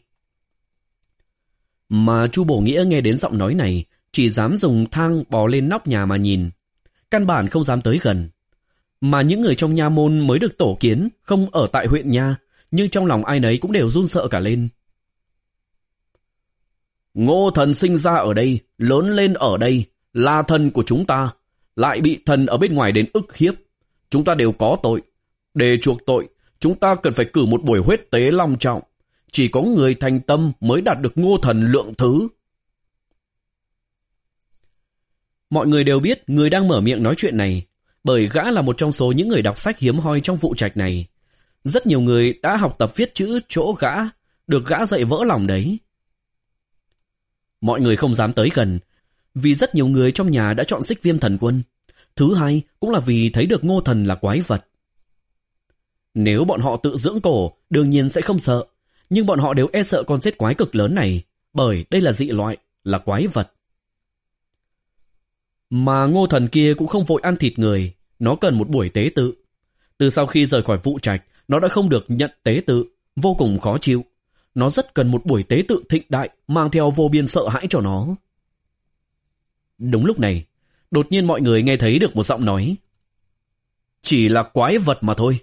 Mà Chu Bổ Nghĩa nghe đến giọng nói này, chỉ dám dùng thang bò lên nóc nhà mà nhìn. Căn bản không dám tới gần. Mà những người trong nha môn mới được tổ kiến, không ở tại huyện nha, nhưng trong lòng ai nấy cũng đều run sợ cả lên. Ngô thần sinh ra ở đây, lớn lên ở đây, là thần của chúng ta, lại bị thần ở bên ngoài đến ức hiếp. Chúng ta đều có tội. Để chuộc tội, chúng ta cần phải cử một buổi huyết tế long trọng. Chỉ có người thành tâm mới đạt được Ngô thần lượng thứ. Mọi người đều biết người đang mở miệng nói chuyện này, bởi gã là một trong số những người đọc sách hiếm hoi trong vụ trạch này. Rất nhiều người đã học tập viết chữ chỗ gã, được gã dạy vỡ lòng đấy. Mọi người không dám tới gần, vì rất nhiều người trong nhà đã chọn Xích Viêm thần quân. Thứ hai cũng là vì thấy được Ngô thần là quái vật. Nếu bọn họ tự dưỡng cổ, đương nhiên sẽ không sợ. Nhưng bọn họ đều e sợ con rết quái cực lớn này, bởi đây là dị loại, là quái vật. Mà Ngô thần kia cũng không vội ăn thịt người, nó cần một buổi tế tự. Từ sau khi rời khỏi vụ trạch, nó đã không được nhận tế tự, vô cùng khó chịu. Nó rất cần một buổi tế tự thịnh đại, mang theo vô biên sợ hãi cho nó. Đúng lúc này, đột nhiên mọi người nghe thấy được một giọng nói. Chỉ là quái vật mà thôi.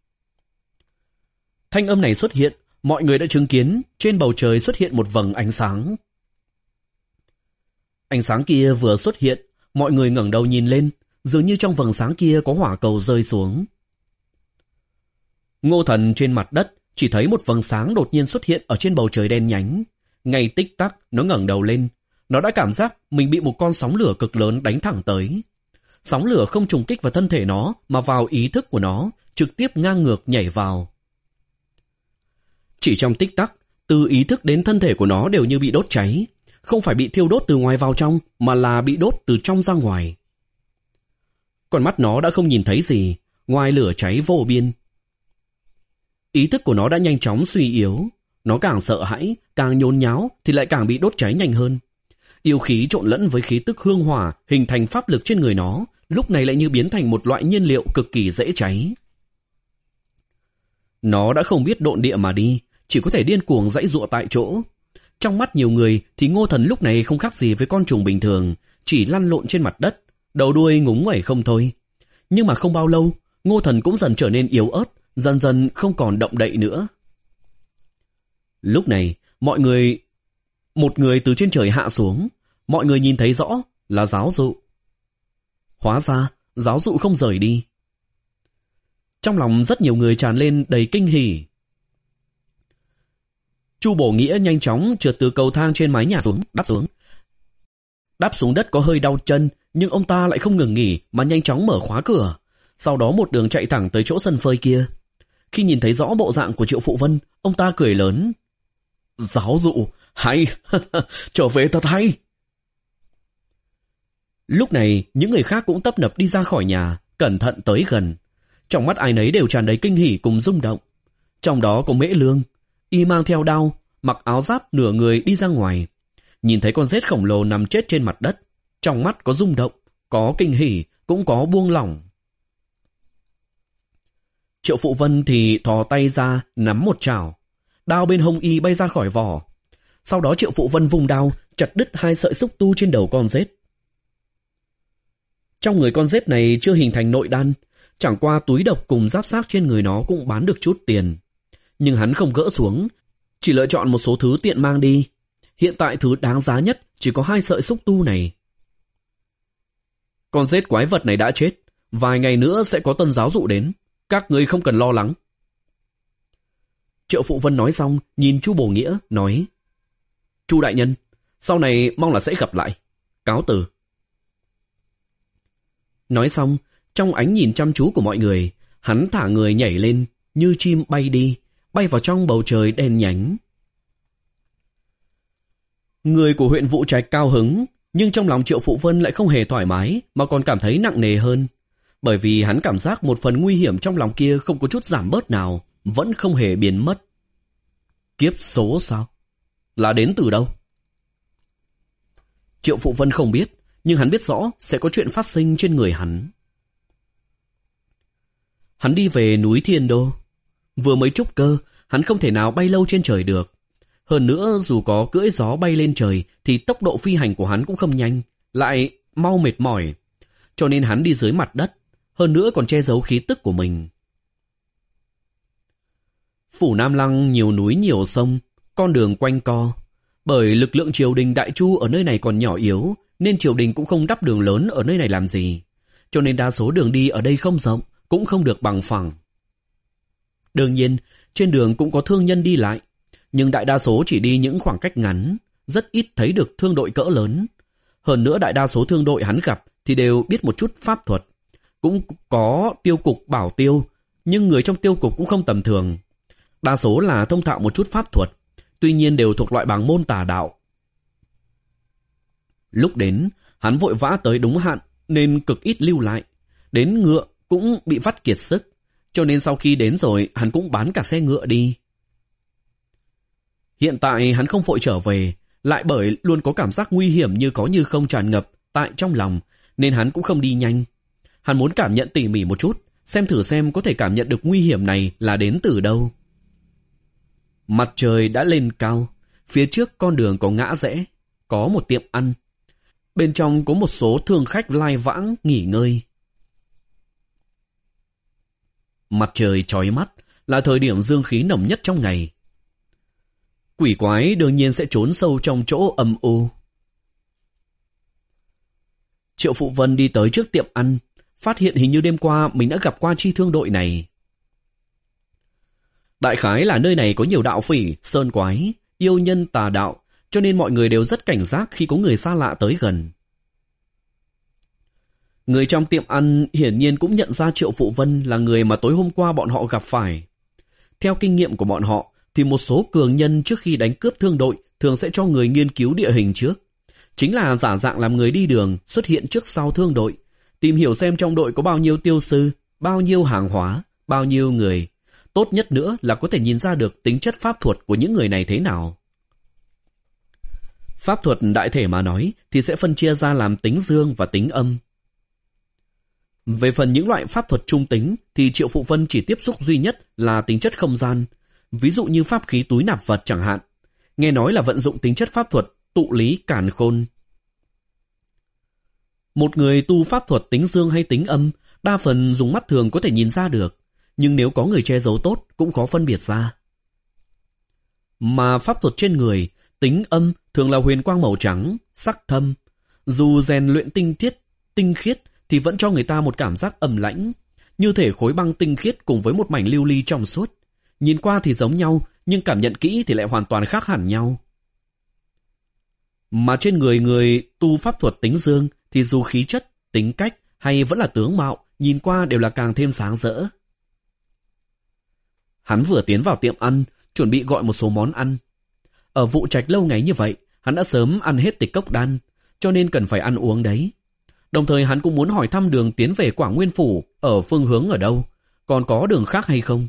Thanh âm này xuất hiện, mọi người đã chứng kiến trên bầu trời xuất hiện một vầng ánh sáng. Ánh sáng kia vừa xuất hiện, mọi người ngẩng đầu nhìn lên, dường như trong vầng sáng kia có hỏa cầu rơi xuống. Ngô thần trên mặt đất chỉ thấy một vầng sáng đột nhiên xuất hiện ở trên bầu trời đen nhánh. Ngay tích tắc, nó ngẩng đầu lên. Nó đã cảm giác mình bị một con sóng lửa cực lớn đánh thẳng tới. Sóng lửa không trùng kích vào thân thể nó, mà vào ý thức của nó, trực tiếp ngang ngược nhảy vào. Chỉ trong tích tắc, từ ý thức đến thân thể của nó đều như bị đốt cháy. Không phải bị thiêu đốt từ ngoài vào trong, mà là bị đốt từ trong ra ngoài. Còn mắt nó đã không nhìn thấy gì, ngoài lửa cháy vô biên. Ý thức của nó đã nhanh chóng suy yếu. Nó càng sợ hãi, càng nhốn nháo thì lại càng bị đốt cháy nhanh hơn. Yêu khí trộn lẫn với khí tức hương hỏa hình thành pháp lực trên người nó, lúc này lại như biến thành một loại nhiên liệu cực kỳ dễ cháy. Nó đã không biết độn địa mà đi, chỉ có thể điên cuồng giãy giụa tại chỗ. Trong mắt nhiều người thì Ngô thần lúc này không khác gì với con trùng bình thường, chỉ lăn lộn trên mặt đất, đầu đuôi ngúng nguẩy không thôi. Nhưng mà không bao lâu, Ngô thần cũng dần trở nên yếu ớt, dần dần không còn động đậy nữa. Lúc này, mọi người... Một người từ trên trời hạ xuống, mọi người nhìn thấy rõ là giáo dụ. Hóa ra, giáo dụ không rời đi. Trong lòng rất nhiều người tràn lên đầy kinh hỉ. Chu Bổ Nghĩa nhanh chóng trượt từ cầu thang trên mái nhà xuống, đáp xuống. Đáp xuống đất có hơi đau chân, nhưng ông ta lại không ngừng nghỉ mà nhanh chóng mở khóa cửa. Sau đó một đường chạy thẳng tới chỗ sân phơi kia. Khi nhìn thấy rõ bộ dạng của Triệu Phụ Vân, ông ta cười lớn. Giáo dụ, hay, trở về thật hay. Lúc này, những người khác cũng tấp nập đi ra khỏi nhà, cẩn thận tới gần. Trong mắt ai nấy đều tràn đầy kinh hỉ cùng rung động. Trong đó có Mễ Lương, y mang theo đao, mặc áo giáp nửa người đi ra ngoài. Nhìn thấy con rết khổng lồ nằm chết trên mặt đất, trong mắt có rung động, có kinh hỉ, cũng có buông lỏng. Triệu Phụ Vân thì thò tay ra nắm một chảo. Đao bên hông y bay ra khỏi vỏ. Sau đó Triệu Phụ Vân vùng đao chặt đứt hai sợi xúc tu trên đầu con rết. Trong người con rết này chưa hình thành nội đan, chẳng qua túi độc cùng giáp xác trên người nó cũng bán được chút tiền. Nhưng hắn không gỡ xuống, chỉ lựa chọn một số thứ tiện mang đi. Hiện tại thứ đáng giá nhất chỉ có hai sợi xúc tu này. Con rết quái vật này đã chết, vài ngày nữa sẽ có tân giáo dụ đến, các người không cần lo lắng. Triệu Phụ Vân nói xong, nhìn Chu Bổ Nghĩa, nói: Chu đại nhân, sau này mong là sẽ gặp lại. Cáo từ. Nói xong, trong ánh nhìn chăm chú của mọi người, hắn thả người nhảy lên, như chim bay đi, bay vào trong bầu trời đen nhánh. Người của huyện Vũ Trạch cao hứng, nhưng trong lòng Triệu Phụ Vân lại không hề thoải mái, mà còn cảm thấy nặng nề hơn. Bởi vì hắn cảm giác một phần nguy hiểm trong lòng kia không có chút giảm bớt nào, vẫn không hề biến mất. Kiếp số sao? Là đến từ đâu? Triệu Phụ Vân không biết, nhưng hắn biết rõ sẽ có chuyện phát sinh trên người hắn. Hắn đi về núi Thiên Đô. Vừa mới trúc cơ, hắn không thể nào bay lâu trên trời được. Hơn nữa, dù có cưỡi gió bay lên trời thì tốc độ phi hành của hắn cũng không nhanh, lại mau mệt mỏi. Cho nên hắn đi dưới mặt đất, hơn nữa còn che giấu khí tức của mình. Phủ Nam Lăng nhiều núi nhiều sông, con đường quanh co. Bởi lực lượng triều đình Đại Chu ở nơi này còn nhỏ yếu, nên triều đình cũng không đắp đường lớn ở nơi này làm gì. Cho nên đa số đường đi ở đây không rộng, cũng không được bằng phẳng. Đương nhiên, trên đường cũng có thương nhân đi lại, nhưng đại đa số chỉ đi những khoảng cách ngắn, rất ít thấy được thương đội cỡ lớn. Hơn nữa đại đa số thương đội hắn gặp thì đều biết một chút pháp thuật. Cũng có tiêu cục bảo tiêu, nhưng người trong tiêu cục cũng không tầm thường. Đa số là thông thạo một chút pháp thuật, tuy nhiên đều thuộc loại bảng môn tà đạo. Lúc đến, hắn vội vã tới đúng hạn nên cực ít lưu lại. Đến ngựa cũng bị vắt kiệt sức, cho nên sau khi đến rồi hắn cũng bán cả xe ngựa đi. Hiện tại hắn không vội trở về, lại bởi luôn có cảm giác nguy hiểm như có như không tràn ngập tại trong lòng, nên hắn cũng không đi nhanh. Hắn muốn cảm nhận tỉ mỉ một chút, xem thử xem có thể cảm nhận được nguy hiểm này là đến từ đâu. Mặt trời đã lên cao, phía trước con đường có ngã rẽ, có một tiệm ăn. Bên trong có một số thương khách lai vãng nghỉ ngơi. Mặt trời chói mắt là thời điểm dương khí nồng nhất trong ngày. Quỷ quái đương nhiên sẽ trốn sâu trong chỗ âm u. Triệu Phụ Vân đi tới trước tiệm ăn, phát hiện hình như đêm qua mình đã gặp qua chi thương đội này. Đại khái là nơi này có nhiều đạo phỉ, sơn quái, yêu nhân tà đạo, cho nên mọi người đều rất cảnh giác khi có người xa lạ tới gần. Người trong tiệm ăn hiển nhiên cũng nhận ra Triệu Phụ Vân là người mà tối hôm qua bọn họ gặp phải. Theo kinh nghiệm của bọn họ, thì một số cường nhân trước khi đánh cướp thương đội thường sẽ cho người nghiên cứu địa hình trước. Chính là giả dạng làm người đi đường xuất hiện trước sau thương đội, tìm hiểu xem trong đội có bao nhiêu tiêu sư, bao nhiêu hàng hóa, bao nhiêu người. Tốt nhất nữa là có thể nhìn ra được tính chất pháp thuật của những người này thế nào. Pháp thuật đại thể mà nói thì sẽ phân chia ra làm tính dương và tính âm. Về phần những loại pháp thuật trung tính thì Triệu Phụ Vân chỉ tiếp xúc duy nhất là tính chất không gian, ví dụ như pháp khí túi nạp vật chẳng hạn. Nghe nói là vận dụng tính chất pháp thuật tụ lý càn khôn. Một người tu pháp thuật tính dương hay tính âm, đa phần dùng mắt thường có thể nhìn ra được, nhưng nếu có người che giấu tốt cũng khó phân biệt ra. Mà pháp thuật trên người, tính âm thường là huyền quang màu trắng, sắc thâm. Dù rèn luyện tinh thiết, tinh khiết thì vẫn cho người ta một cảm giác âm lãnh, như thể khối băng tinh khiết cùng với một mảnh lưu ly trong suốt. Nhìn qua thì giống nhau, nhưng cảm nhận kỹ thì lại hoàn toàn khác hẳn nhau. Mà trên người người tu pháp thuật tính dương thì dù khí chất, tính cách hay vẫn là tướng mạo, nhìn qua đều là càng thêm sáng rỡ. Hắn vừa tiến vào tiệm ăn, chuẩn bị gọi một số món ăn. Ở Vũ Trạch lâu ngày như vậy, hắn đã sớm ăn hết tịch cốc đan, cho nên cần phải ăn uống đấy. Đồng thời hắn cũng muốn hỏi thăm đường tiến về Quảng Nguyên Phủ ở phương hướng ở đâu, còn có đường khác hay không.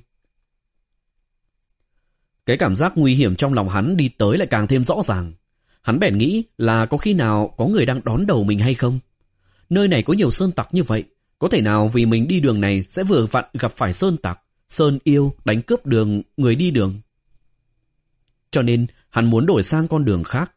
Cái cảm giác nguy hiểm trong lòng hắn đi tới lại càng thêm rõ ràng. Hắn bèn nghĩ là có khi nào có người đang đón đầu mình hay không. Nơi này có nhiều sơn tặc như vậy, có thể nào vì mình đi đường này sẽ vừa vặn gặp phải sơn tặc, sơn yêu, đánh cướp đường, người đi đường. Cho nên hắn muốn đổi sang con đường khác.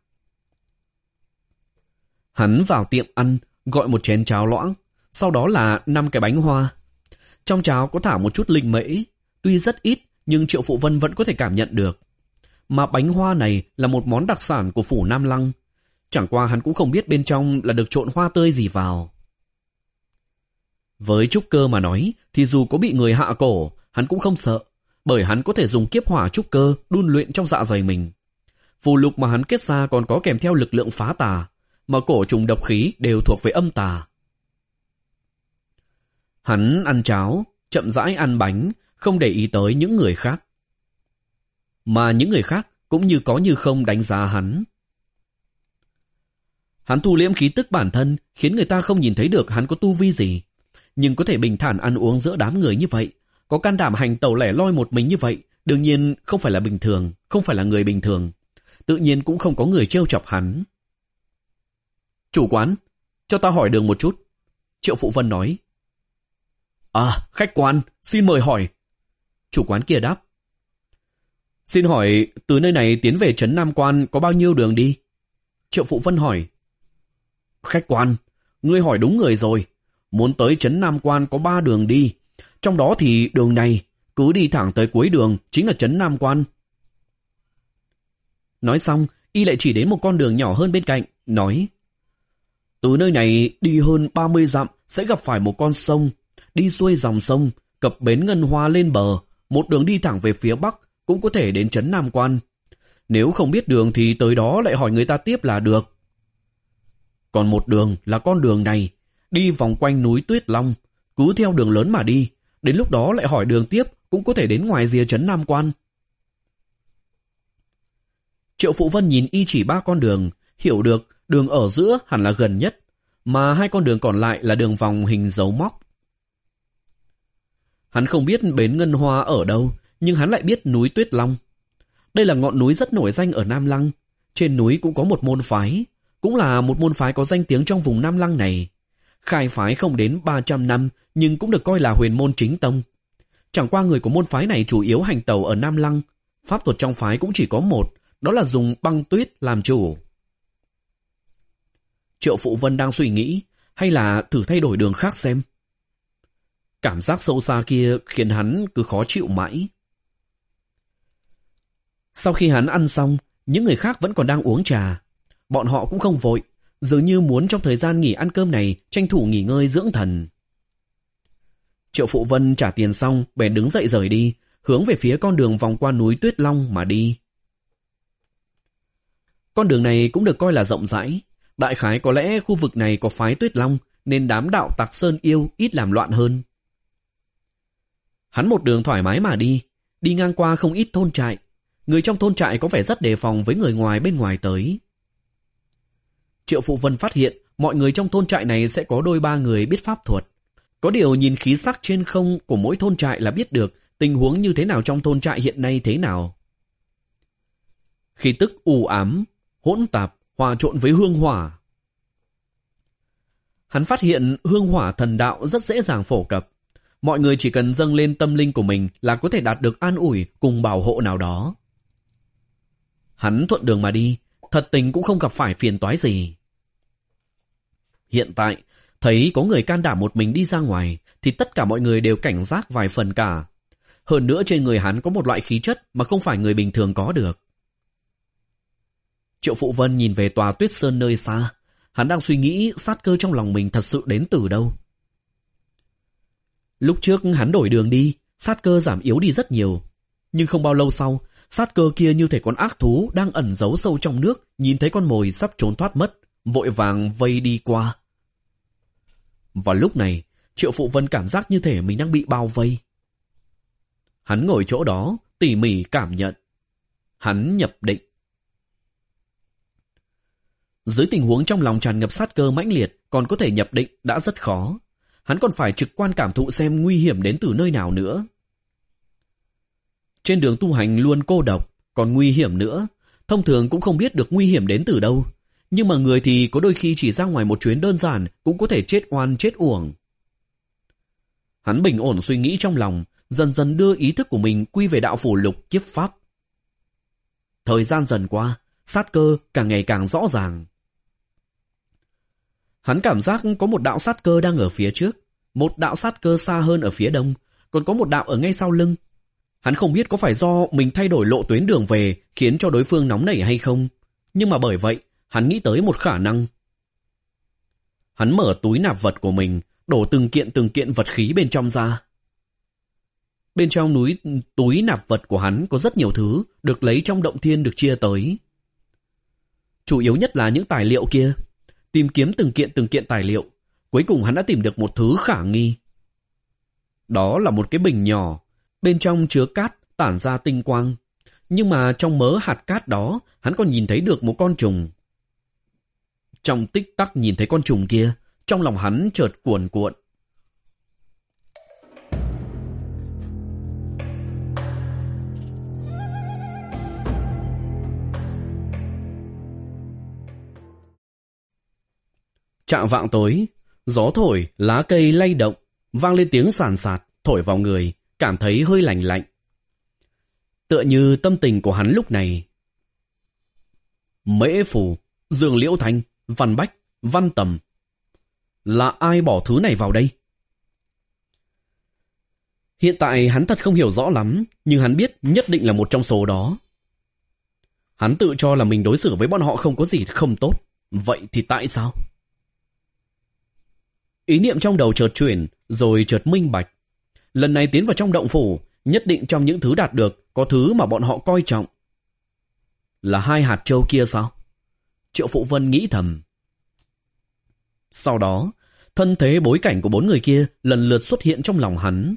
Hắn vào tiệm ăn, gọi một chén cháo loãng, sau đó là năm cái bánh hoa. Trong cháo có thả một chút linh mễ, tuy rất ít nhưng Triệu Phụ Vân vẫn có thể cảm nhận được. Mà bánh hoa này là một món đặc sản của phủ Nam Lăng. Chẳng qua hắn cũng không biết bên trong là được trộn hoa tươi gì vào. Với trúc cơ mà nói thì dù có bị người hạ cổ, hắn cũng không sợ, bởi hắn có thể dùng kiếp hỏa trúc cơ đun luyện trong dạ dày mình. Phù lục mà hắn kết ra còn có kèm theo lực lượng phá tà, mà cổ trùng độc khí đều thuộc về âm tà. Hắn ăn cháo, chậm rãi ăn bánh, không để ý tới những người khác. Mà những người khác cũng như có như không đánh giá hắn. Hắn thu liễm khí tức bản thân, khiến người ta không nhìn thấy được hắn có tu vi gì. Nhưng có thể bình thản ăn uống giữa đám người như vậy, có can đảm hành tẩu lẻ loi một mình như vậy, đương nhiên không phải là bình thường, không phải là người bình thường. Tự nhiên cũng không có người trêu chọc hắn. Chủ quán, cho ta hỏi đường một chút. Triệu Phụ Vân nói. À, khách quan, xin mời hỏi. Chủ quán kia đáp. Xin hỏi, từ nơi này tiến về trấn Nam Quan có bao nhiêu đường đi? Triệu Phụ Vân hỏi. Khách quan, ngươi hỏi đúng người rồi. Muốn tới trấn Nam Quan có ba đường đi. Trong đó thì đường này, cứ đi thẳng tới cuối đường, chính là trấn Nam Quan. Nói xong, y lại chỉ đến một con đường nhỏ hơn bên cạnh, nói. Từ nơi này đi hơn ba mươi dặm sẽ gặp phải một con sông. Đi xuôi dòng sông, cập bến Ngân Hoa lên bờ, một đường đi thẳng về phía bắc, cũng có thể đến trấn Nam Quan. Nếu không biết đường thì tới đó lại hỏi người ta tiếp là được. Còn một đường là con đường này, đi vòng quanh núi Tuyết Long, cứ theo đường lớn mà đi, đến lúc đó lại hỏi đường tiếp cũng có thể đến ngoài rìa trấn Nam Quan. Triệu Phụ Vân nhìn y chỉ ba con đường, hiểu được đường ở giữa hẳn là gần nhất, mà hai con đường còn lại là đường vòng hình dấu móc. Hắn không biết bến Ngân Hoa ở đâu, nhưng hắn lại biết núi Tuyết Long. Đây là ngọn núi rất nổi danh ở Nam Lăng. Trên núi cũng có một môn phái, cũng là một môn phái có danh tiếng trong vùng Nam Lăng này. Khai phái không đến ba trăm năm, nhưng cũng được coi là huyền môn chính tông. Chẳng qua người của môn phái này chủ yếu hành tẩu ở Nam Lăng. Pháp thuật trong phái cũng chỉ có một, đó là dùng băng tuyết làm chủ. Triệu Phụ Vân đang suy nghĩ, hay là thử thay đổi đường khác xem. Cảm giác sâu xa kia khiến hắn cứ khó chịu mãi. Sau khi hắn ăn xong, những người khác vẫn còn đang uống trà. Bọn họ cũng không vội, dường như muốn trong thời gian nghỉ ăn cơm này tranh thủ nghỉ ngơi dưỡng thần. Triệu Phụ Vân trả tiền xong, bèn đứng dậy rời đi, hướng về phía con đường vòng qua núi Tuyết Long mà đi. Con đường này cũng được coi là rộng rãi. Đại khái có lẽ khu vực này có phái Tuyết Long, nên đám đạo tặc sơn yêu ít làm loạn hơn. Hắn một đường thoải mái mà đi, đi ngang qua không ít thôn trại. Người trong thôn trại có vẻ rất đề phòng với người ngoài bên ngoài tới. Triệu Phụ Vân phát hiện mọi người trong thôn trại này sẽ có đôi ba người biết pháp thuật. Có điều nhìn khí sắc trên không của mỗi thôn trại là biết được tình huống như thế nào trong thôn trại hiện nay thế nào. Khí tức u ám, hỗn tạp, hòa trộn với hương hỏa. Hắn phát hiện hương hỏa thần đạo rất dễ dàng phổ cập. Mọi người chỉ cần dâng lên tâm linh của mình là có thể đạt được an ủi cùng bảo hộ nào đó. Hắn thuận đường mà đi, thật tình cũng không gặp phải phiền toái gì. Hiện tại, thấy có người can đảm một mình đi ra ngoài, thì tất cả mọi người đều cảnh giác vài phần cả. Hơn nữa trên người hắn có một loại khí chất mà không phải người bình thường có được. Triệu Phụ Vân nhìn về tòa Tuyết Sơn nơi xa. Hắn đang suy nghĩ sát cơ trong lòng mình thật sự đến từ đâu. Lúc trước hắn đổi đường đi, sát cơ giảm yếu đi rất nhiều. Nhưng không bao lâu sau, sát cơ kia như thể con ác thú đang ẩn giấu sâu trong nước, nhìn thấy con mồi sắp trốn thoát mất, vội vàng vây đi qua. Vào lúc này, Triệu Phụ Vân cảm giác như thể mình đang bị bao vây. Hắn ngồi chỗ đó, tỉ mỉ cảm nhận. Hắn nhập định. Dưới tình huống trong lòng tràn ngập sát cơ mãnh liệt, còn có thể nhập định đã rất khó. Hắn còn phải trực quan cảm thụ xem nguy hiểm đến từ nơi nào nữa. Trên đường tu hành luôn cô độc, còn nguy hiểm nữa. Thông thường cũng không biết được nguy hiểm đến từ đâu. Nhưng mà người thì có đôi khi chỉ ra ngoài một chuyến đơn giản cũng có thể chết oan chết uổng. Hắn bình ổn suy nghĩ trong lòng, dần dần đưa ý thức của mình quy về đạo phù lục kiếp pháp. Thời gian dần qua, sát cơ càng ngày càng rõ ràng. Hắn cảm giác có một đạo sát cơ đang ở phía trước, một đạo sát cơ xa hơn ở phía đông, còn có một đạo ở ngay sau lưng. Hắn không biết có phải do mình thay đổi lộ tuyến đường về khiến cho đối phương nóng nảy hay không, nhưng mà bởi vậy, hắn nghĩ tới một khả năng. Hắn mở túi nạp vật của mình, đổ từng kiện từng kiện vật khí bên trong ra. Bên trong núi túi nạp vật của hắn có rất nhiều thứ được lấy trong động thiên được chia tới. Chủ yếu nhất là những tài liệu kia. Tìm kiếm từng kiện từng kiện tài liệu, cuối cùng hắn đã tìm được một thứ khả nghi. Đó là một cái bình nhỏ, bên trong chứa cát tản ra tinh quang. Nhưng mà trong mớ hạt cát đó, hắn còn nhìn thấy được một con trùng. Trong tích tắc nhìn thấy con trùng kia, trong lòng hắn chợt cuồn cuộn. Chạng vạng tối, gió thổi, lá cây lay động, vang lên tiếng sàn sạt, thổi vào người, cảm thấy hơi lạnh lạnh. Tựa như tâm tình của hắn lúc này. Mễ Phù, Dương Liễu Thanh, Văn Bách, Văn Tầm. Là ai bỏ thứ này vào đây? Hiện tại hắn thật không hiểu rõ lắm, nhưng hắn biết nhất định là một trong số đó. Hắn tự cho là mình đối xử với bọn họ không có gì không tốt. Vậy thì tại sao? Ý niệm trong đầu chợt chuyển, rồi chợt minh bạch. Lần này tiến vào trong động phủ, nhất định trong những thứ đạt được, có thứ mà bọn họ coi trọng. Là hai hạt châu kia sao? Triệu Phụ Vân nghĩ thầm. Sau đó, thân thế bối cảnh của bốn người kia lần lượt xuất hiện trong lòng hắn.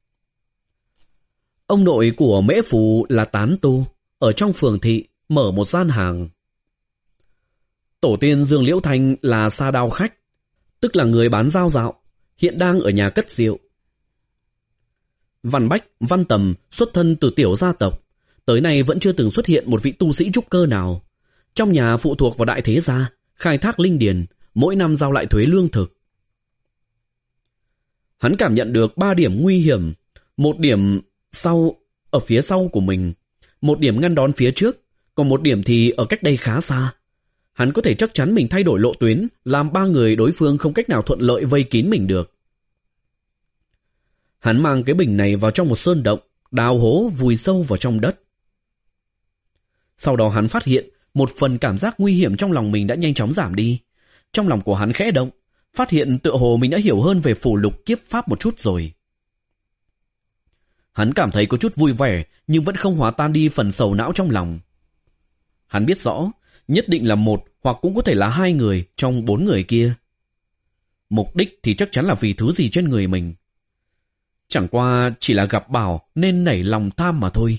Ông nội của Mễ Phù là tán tu, ở trong phường thị, mở một gian hàng. Tổ tiên Dương Liễu Thanh là sa đao khách, tức là người bán dao dạo, hiện đang ở nhà cất rượu. Văn Bách, Văn Tầm xuất thân từ tiểu gia tộc, tới nay vẫn chưa từng xuất hiện một vị tu sĩ trúc cơ nào. Trong nhà phụ thuộc vào đại thế gia, khai thác linh điền, mỗi năm giao lại thuế lương thực. Hắn cảm nhận được ba điểm nguy hiểm, một điểm sau ở phía sau của mình, một điểm ngăn đón phía trước, còn một điểm thì ở cách đây khá xa. Hắn có thể chắc chắn mình thay đổi lộ tuyến, làm ba người đối phương không cách nào thuận lợi vây kín mình được. Hắn mang cái bình này vào trong một sơn động, đào hố vùi sâu vào trong đất. Sau đó hắn phát hiện một phần cảm giác nguy hiểm trong lòng mình đã nhanh chóng giảm đi. Trong lòng của hắn khẽ động, phát hiện tựa hồ mình đã hiểu hơn về phù lục kiếp pháp một chút rồi. Hắn cảm thấy có chút vui vẻ, nhưng vẫn không hóa tan đi phần sầu não trong lòng. Hắn biết rõ, nhất định là một hoặc cũng có thể là hai người trong bốn người kia. Mục đích thì chắc chắn là vì thứ gì trên người mình. Chẳng qua chỉ là gặp bảo nên nảy lòng tham mà thôi.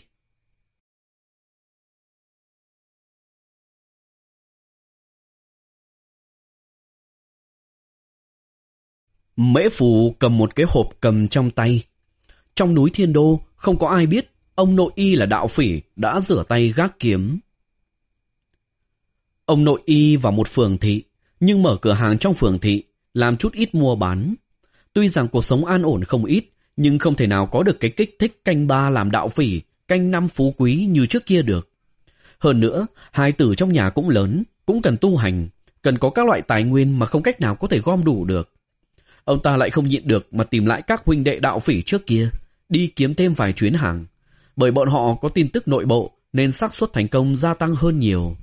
Mễ Phù cầm một cái hộp cầm trong tay. Trong núi Thiên Đô không có ai biết ông nội y là đạo phỉ đã rửa tay gác kiếm. Ông nội y vào một phường thị, nhưng mở cửa hàng trong phường thị, làm chút ít mua bán. Tuy rằng cuộc sống an ổn không ít, nhưng không thể nào có được cái kích thích canh ba làm đạo phỉ, canh năm phú quý như trước kia được. Hơn nữa, hai tử trong nhà cũng lớn, cũng cần tu hành, cần có các loại tài nguyên mà không cách nào có thể gom đủ được. Ông ta lại không nhịn được mà tìm lại các huynh đệ đạo phỉ trước kia, đi kiếm thêm vài chuyến hàng. Bởi bọn họ có tin tức nội bộ nên xác suất thành công gia tăng hơn nhiều.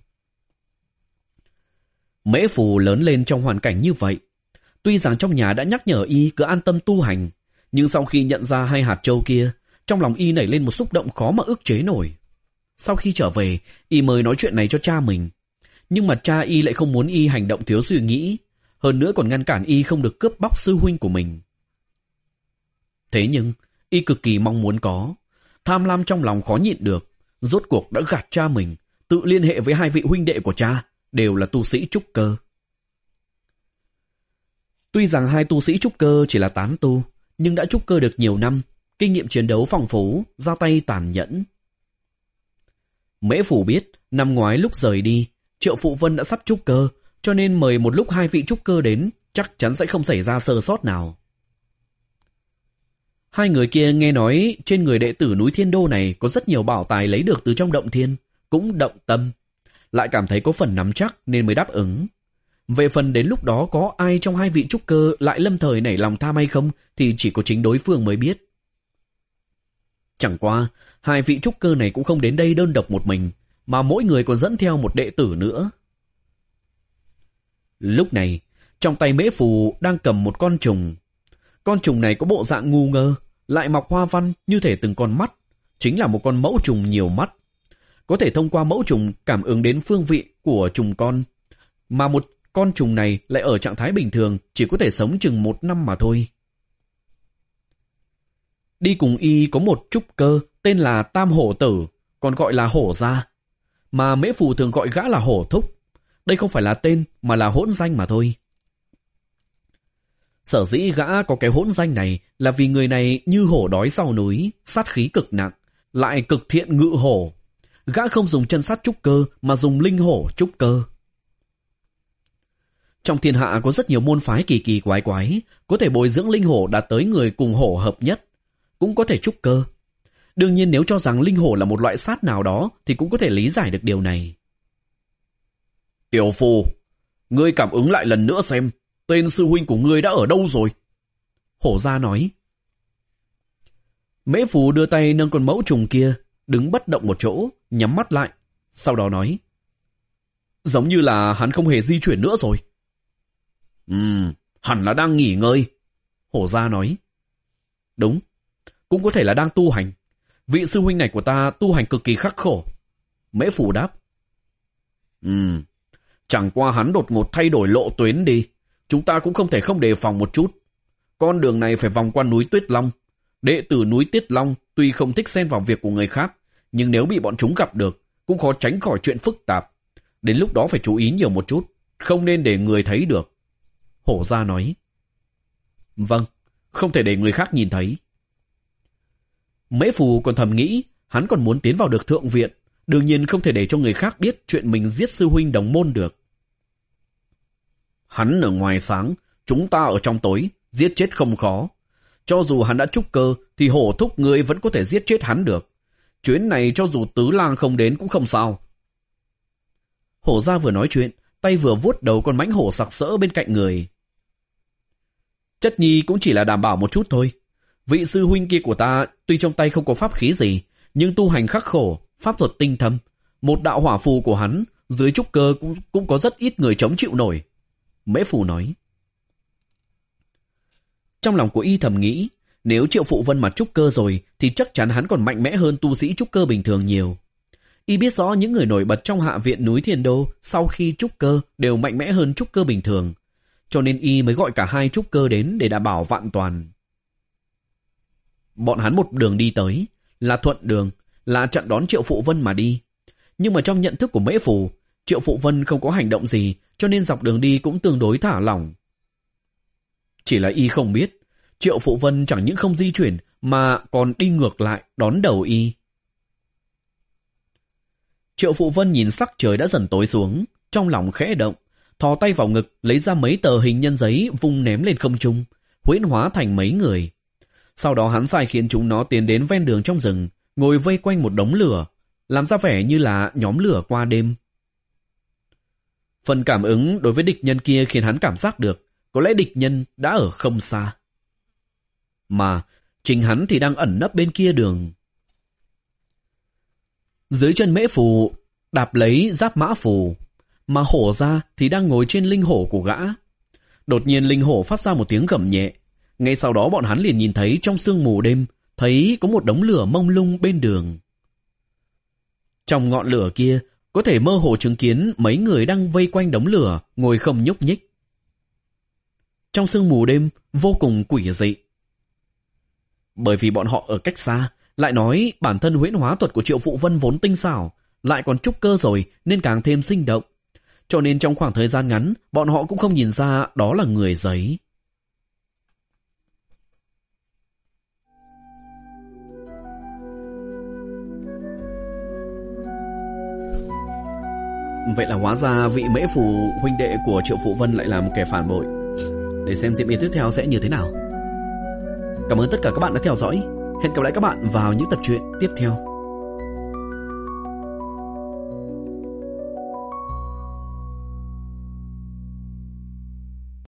Mễ Phù lớn lên trong hoàn cảnh như vậy. Tuy rằng trong nhà đã nhắc nhở y cứ an tâm tu hành, nhưng sau khi nhận ra hai hạt châu kia, trong lòng y nảy lên một xúc động khó mà ức chế nổi. Sau khi trở về, y mới nói chuyện này cho cha mình. Nhưng mà cha y lại không muốn y hành động thiếu suy nghĩ, hơn nữa còn ngăn cản y không được cướp bóc sư huynh của mình. Thế nhưng, y cực kỳ mong muốn có, tham lam trong lòng khó nhịn được, rốt cuộc đã gạt cha mình, tự liên hệ với hai vị huynh đệ của cha, đều là tu sĩ trúc cơ. Tuy rằng hai tu sĩ trúc cơ chỉ là tán tu, nhưng đã trúc cơ được nhiều năm, kinh nghiệm chiến đấu phong phú, ra tay tàn nhẫn. Mễ Phù biết, năm ngoái lúc rời đi, Triệu Phụ Vân đã sắp trúc cơ, cho nên mời một lúc hai vị trúc cơ đến, chắc chắn sẽ không xảy ra sơ sót nào. Hai người kia nghe nói trên người đệ tử núi Thiên Đô này có rất nhiều bảo tài lấy được từ trong động thiên, cũng động tâm, lại cảm thấy có phần nắm chắc nên mới đáp ứng. Về phần đến lúc đó có ai trong hai vị trúc cơ lại lâm thời nảy lòng tham hay không thì chỉ có chính đối phương mới biết. Chẳng qua, hai vị trúc cơ này cũng không đến đây đơn độc một mình, mà mỗi người còn dẫn theo một đệ tử nữa. Lúc này, trong tay Mễ Phù đang cầm một con trùng. Con trùng này có bộ dạng ngu ngơ, lại mọc hoa văn như thể từng con mắt, chính là một con mẫu trùng nhiều mắt. Có thể thông qua mẫu trùng cảm ứng đến phương vị của trùng con, mà một con trùng này lại ở trạng thái bình thường, chỉ có thể sống chừng một năm mà thôi. Đi cùng y có một trúc cơ tên là Tam Hổ Tử, còn gọi là Hổ Gia, mà Mễ Phù thường gọi gã là Hổ Thúc. Đây không phải là tên mà là hỗn danh mà thôi. Sở dĩ gã có cái hỗn danh này là vì người này như hổ đói sau núi, sát khí cực nặng, lại cực thiện ngự hổ. Gã không dùng chân sát trúc cơ mà dùng linh hổ trúc cơ. Trong thiên hạ có rất nhiều môn phái kỳ kỳ quái quái, có thể bồi dưỡng linh hổ đạt tới người cùng hổ hợp nhất, cũng có thể trúc cơ. Đương nhiên nếu cho rằng linh hổ là một loại sát nào đó thì cũng có thể lý giải được điều này. Tiểu Phù, ngươi cảm ứng lại lần nữa xem, tên sư huynh của ngươi đã ở đâu rồi? Hổ Gia nói. Mễ Phù đưa tay nâng con mẫu trùng kia, đứng bất động một chỗ, nhắm mắt lại, sau đó nói. Giống như là hắn không hề di chuyển nữa rồi. Ừm, hẳn là đang nghỉ ngơi. Hổ Gia nói. Đúng, cũng có thể là đang tu hành. Vị sư huynh này của ta tu hành cực kỳ khắc khổ. Mễ Phù đáp. Ừm, chẳng qua hắn đột ngột thay đổi lộ tuyến đi. Chúng ta cũng không thể không đề phòng một chút. Con đường này phải vòng qua núi Tuyết Long. Đệ tử núi Tiết Long tuy không thích xen vào việc của người khác, nhưng nếu bị bọn chúng gặp được, cũng khó tránh khỏi chuyện phức tạp. Đến lúc đó phải chú ý nhiều một chút, không nên để người thấy được. Hổ Gia nói. Vâng, không thể để người khác nhìn thấy. Mễ Phù còn thầm nghĩ, hắn còn muốn tiến vào được thượng viện, đương nhiên không thể để cho người khác biết chuyện mình giết sư huynh đồng môn được. Hắn ở ngoài sáng, chúng ta ở trong tối, giết chết không khó. Cho dù hắn đã trúc cơ, thì Hổ Thúc ngươi vẫn có thể giết chết hắn được. Chuyến này cho dù Tứ Lang không đến cũng không sao. Hổ Gia vừa nói chuyện, tay vừa vuốt đầu con mãnh hổ sặc sỡ bên cạnh người. Chất nhi cũng chỉ là đảm bảo một chút thôi. Vị sư huynh kia của ta tuy trong tay không có pháp khí gì, nhưng tu hành khắc khổ, pháp thuật tinh thâm. Một đạo hỏa phù của hắn, dưới trúc cơ cũng, cũng có rất ít người chống chịu nổi. Mễ Phù nói. Trong lòng của y thầm nghĩ, nếu Triệu Phụ Vân mà trúc cơ rồi thì chắc chắn hắn còn mạnh mẽ hơn tu sĩ trúc cơ bình thường nhiều. Y biết rõ những người nổi bật trong hạ viện núi Thiên Đô sau khi trúc cơ đều mạnh mẽ hơn trúc cơ bình thường, cho nên y mới gọi cả hai trúc cơ đến để đảm bảo vạn toàn. Bọn hắn một đường đi tới, là thuận đường, là chặn đón Triệu Phụ Vân mà đi. Nhưng mà trong nhận thức của Mễ Phù, Triệu Phụ Vân không có hành động gì, cho nên dọc đường đi cũng tương đối thả lỏng. Chỉ là y không biết, Triệu Phụ Vân chẳng những không di chuyển mà còn đi ngược lại đón đầu y. Triệu Phụ Vân nhìn sắc trời đã dần tối xuống, trong lòng khẽ động, thò tay vào ngực lấy ra mấy tờ hình nhân giấy vung ném lên không trung, huyễn hóa thành mấy người. Sau đó hắn sai khiến chúng nó tiến đến ven đường trong rừng, ngồi vây quanh một đống lửa, làm ra vẻ như là nhóm lửa qua đêm. Phần cảm ứng đối với địch nhân kia khiến hắn cảm giác được, có lẽ địch nhân đã ở không xa. Mà chính hắn thì đang ẩn nấp bên kia đường. Dưới chân Mễ Phù đạp lấy giáp mã phù, mà Hổ Gia thì đang ngồi trên linh hổ của gã. Đột nhiên linh hổ phát ra một tiếng gầm nhẹ. Ngay sau đó bọn hắn liền nhìn thấy trong sương mù đêm, thấy có một đống lửa mông lung bên đường. Trong ngọn lửa kia, có thể mơ hồ chứng kiến mấy người đang vây quanh đống lửa, ngồi không nhúc nhích. Trong sương mù đêm, vô cùng quỷ dị. Bởi vì bọn họ ở cách xa, lại nói bản thân huyễn hóa thuật của Triệu Phụ Vân vốn tinh xảo, lại còn trúc cơ rồi nên càng thêm sinh động. Cho nên trong khoảng thời gian ngắn, bọn họ cũng không nhìn ra đó là người giấy. Vậy là hóa ra vị Mễ Phù huynh đệ của Triệu Phụ Vân lại là một kẻ phản bội. Để xem diễn biến tiếp theo sẽ như thế nào. Cảm ơn tất cả các bạn đã theo dõi. Hẹn gặp lại các bạn vào những tập truyện tiếp theo.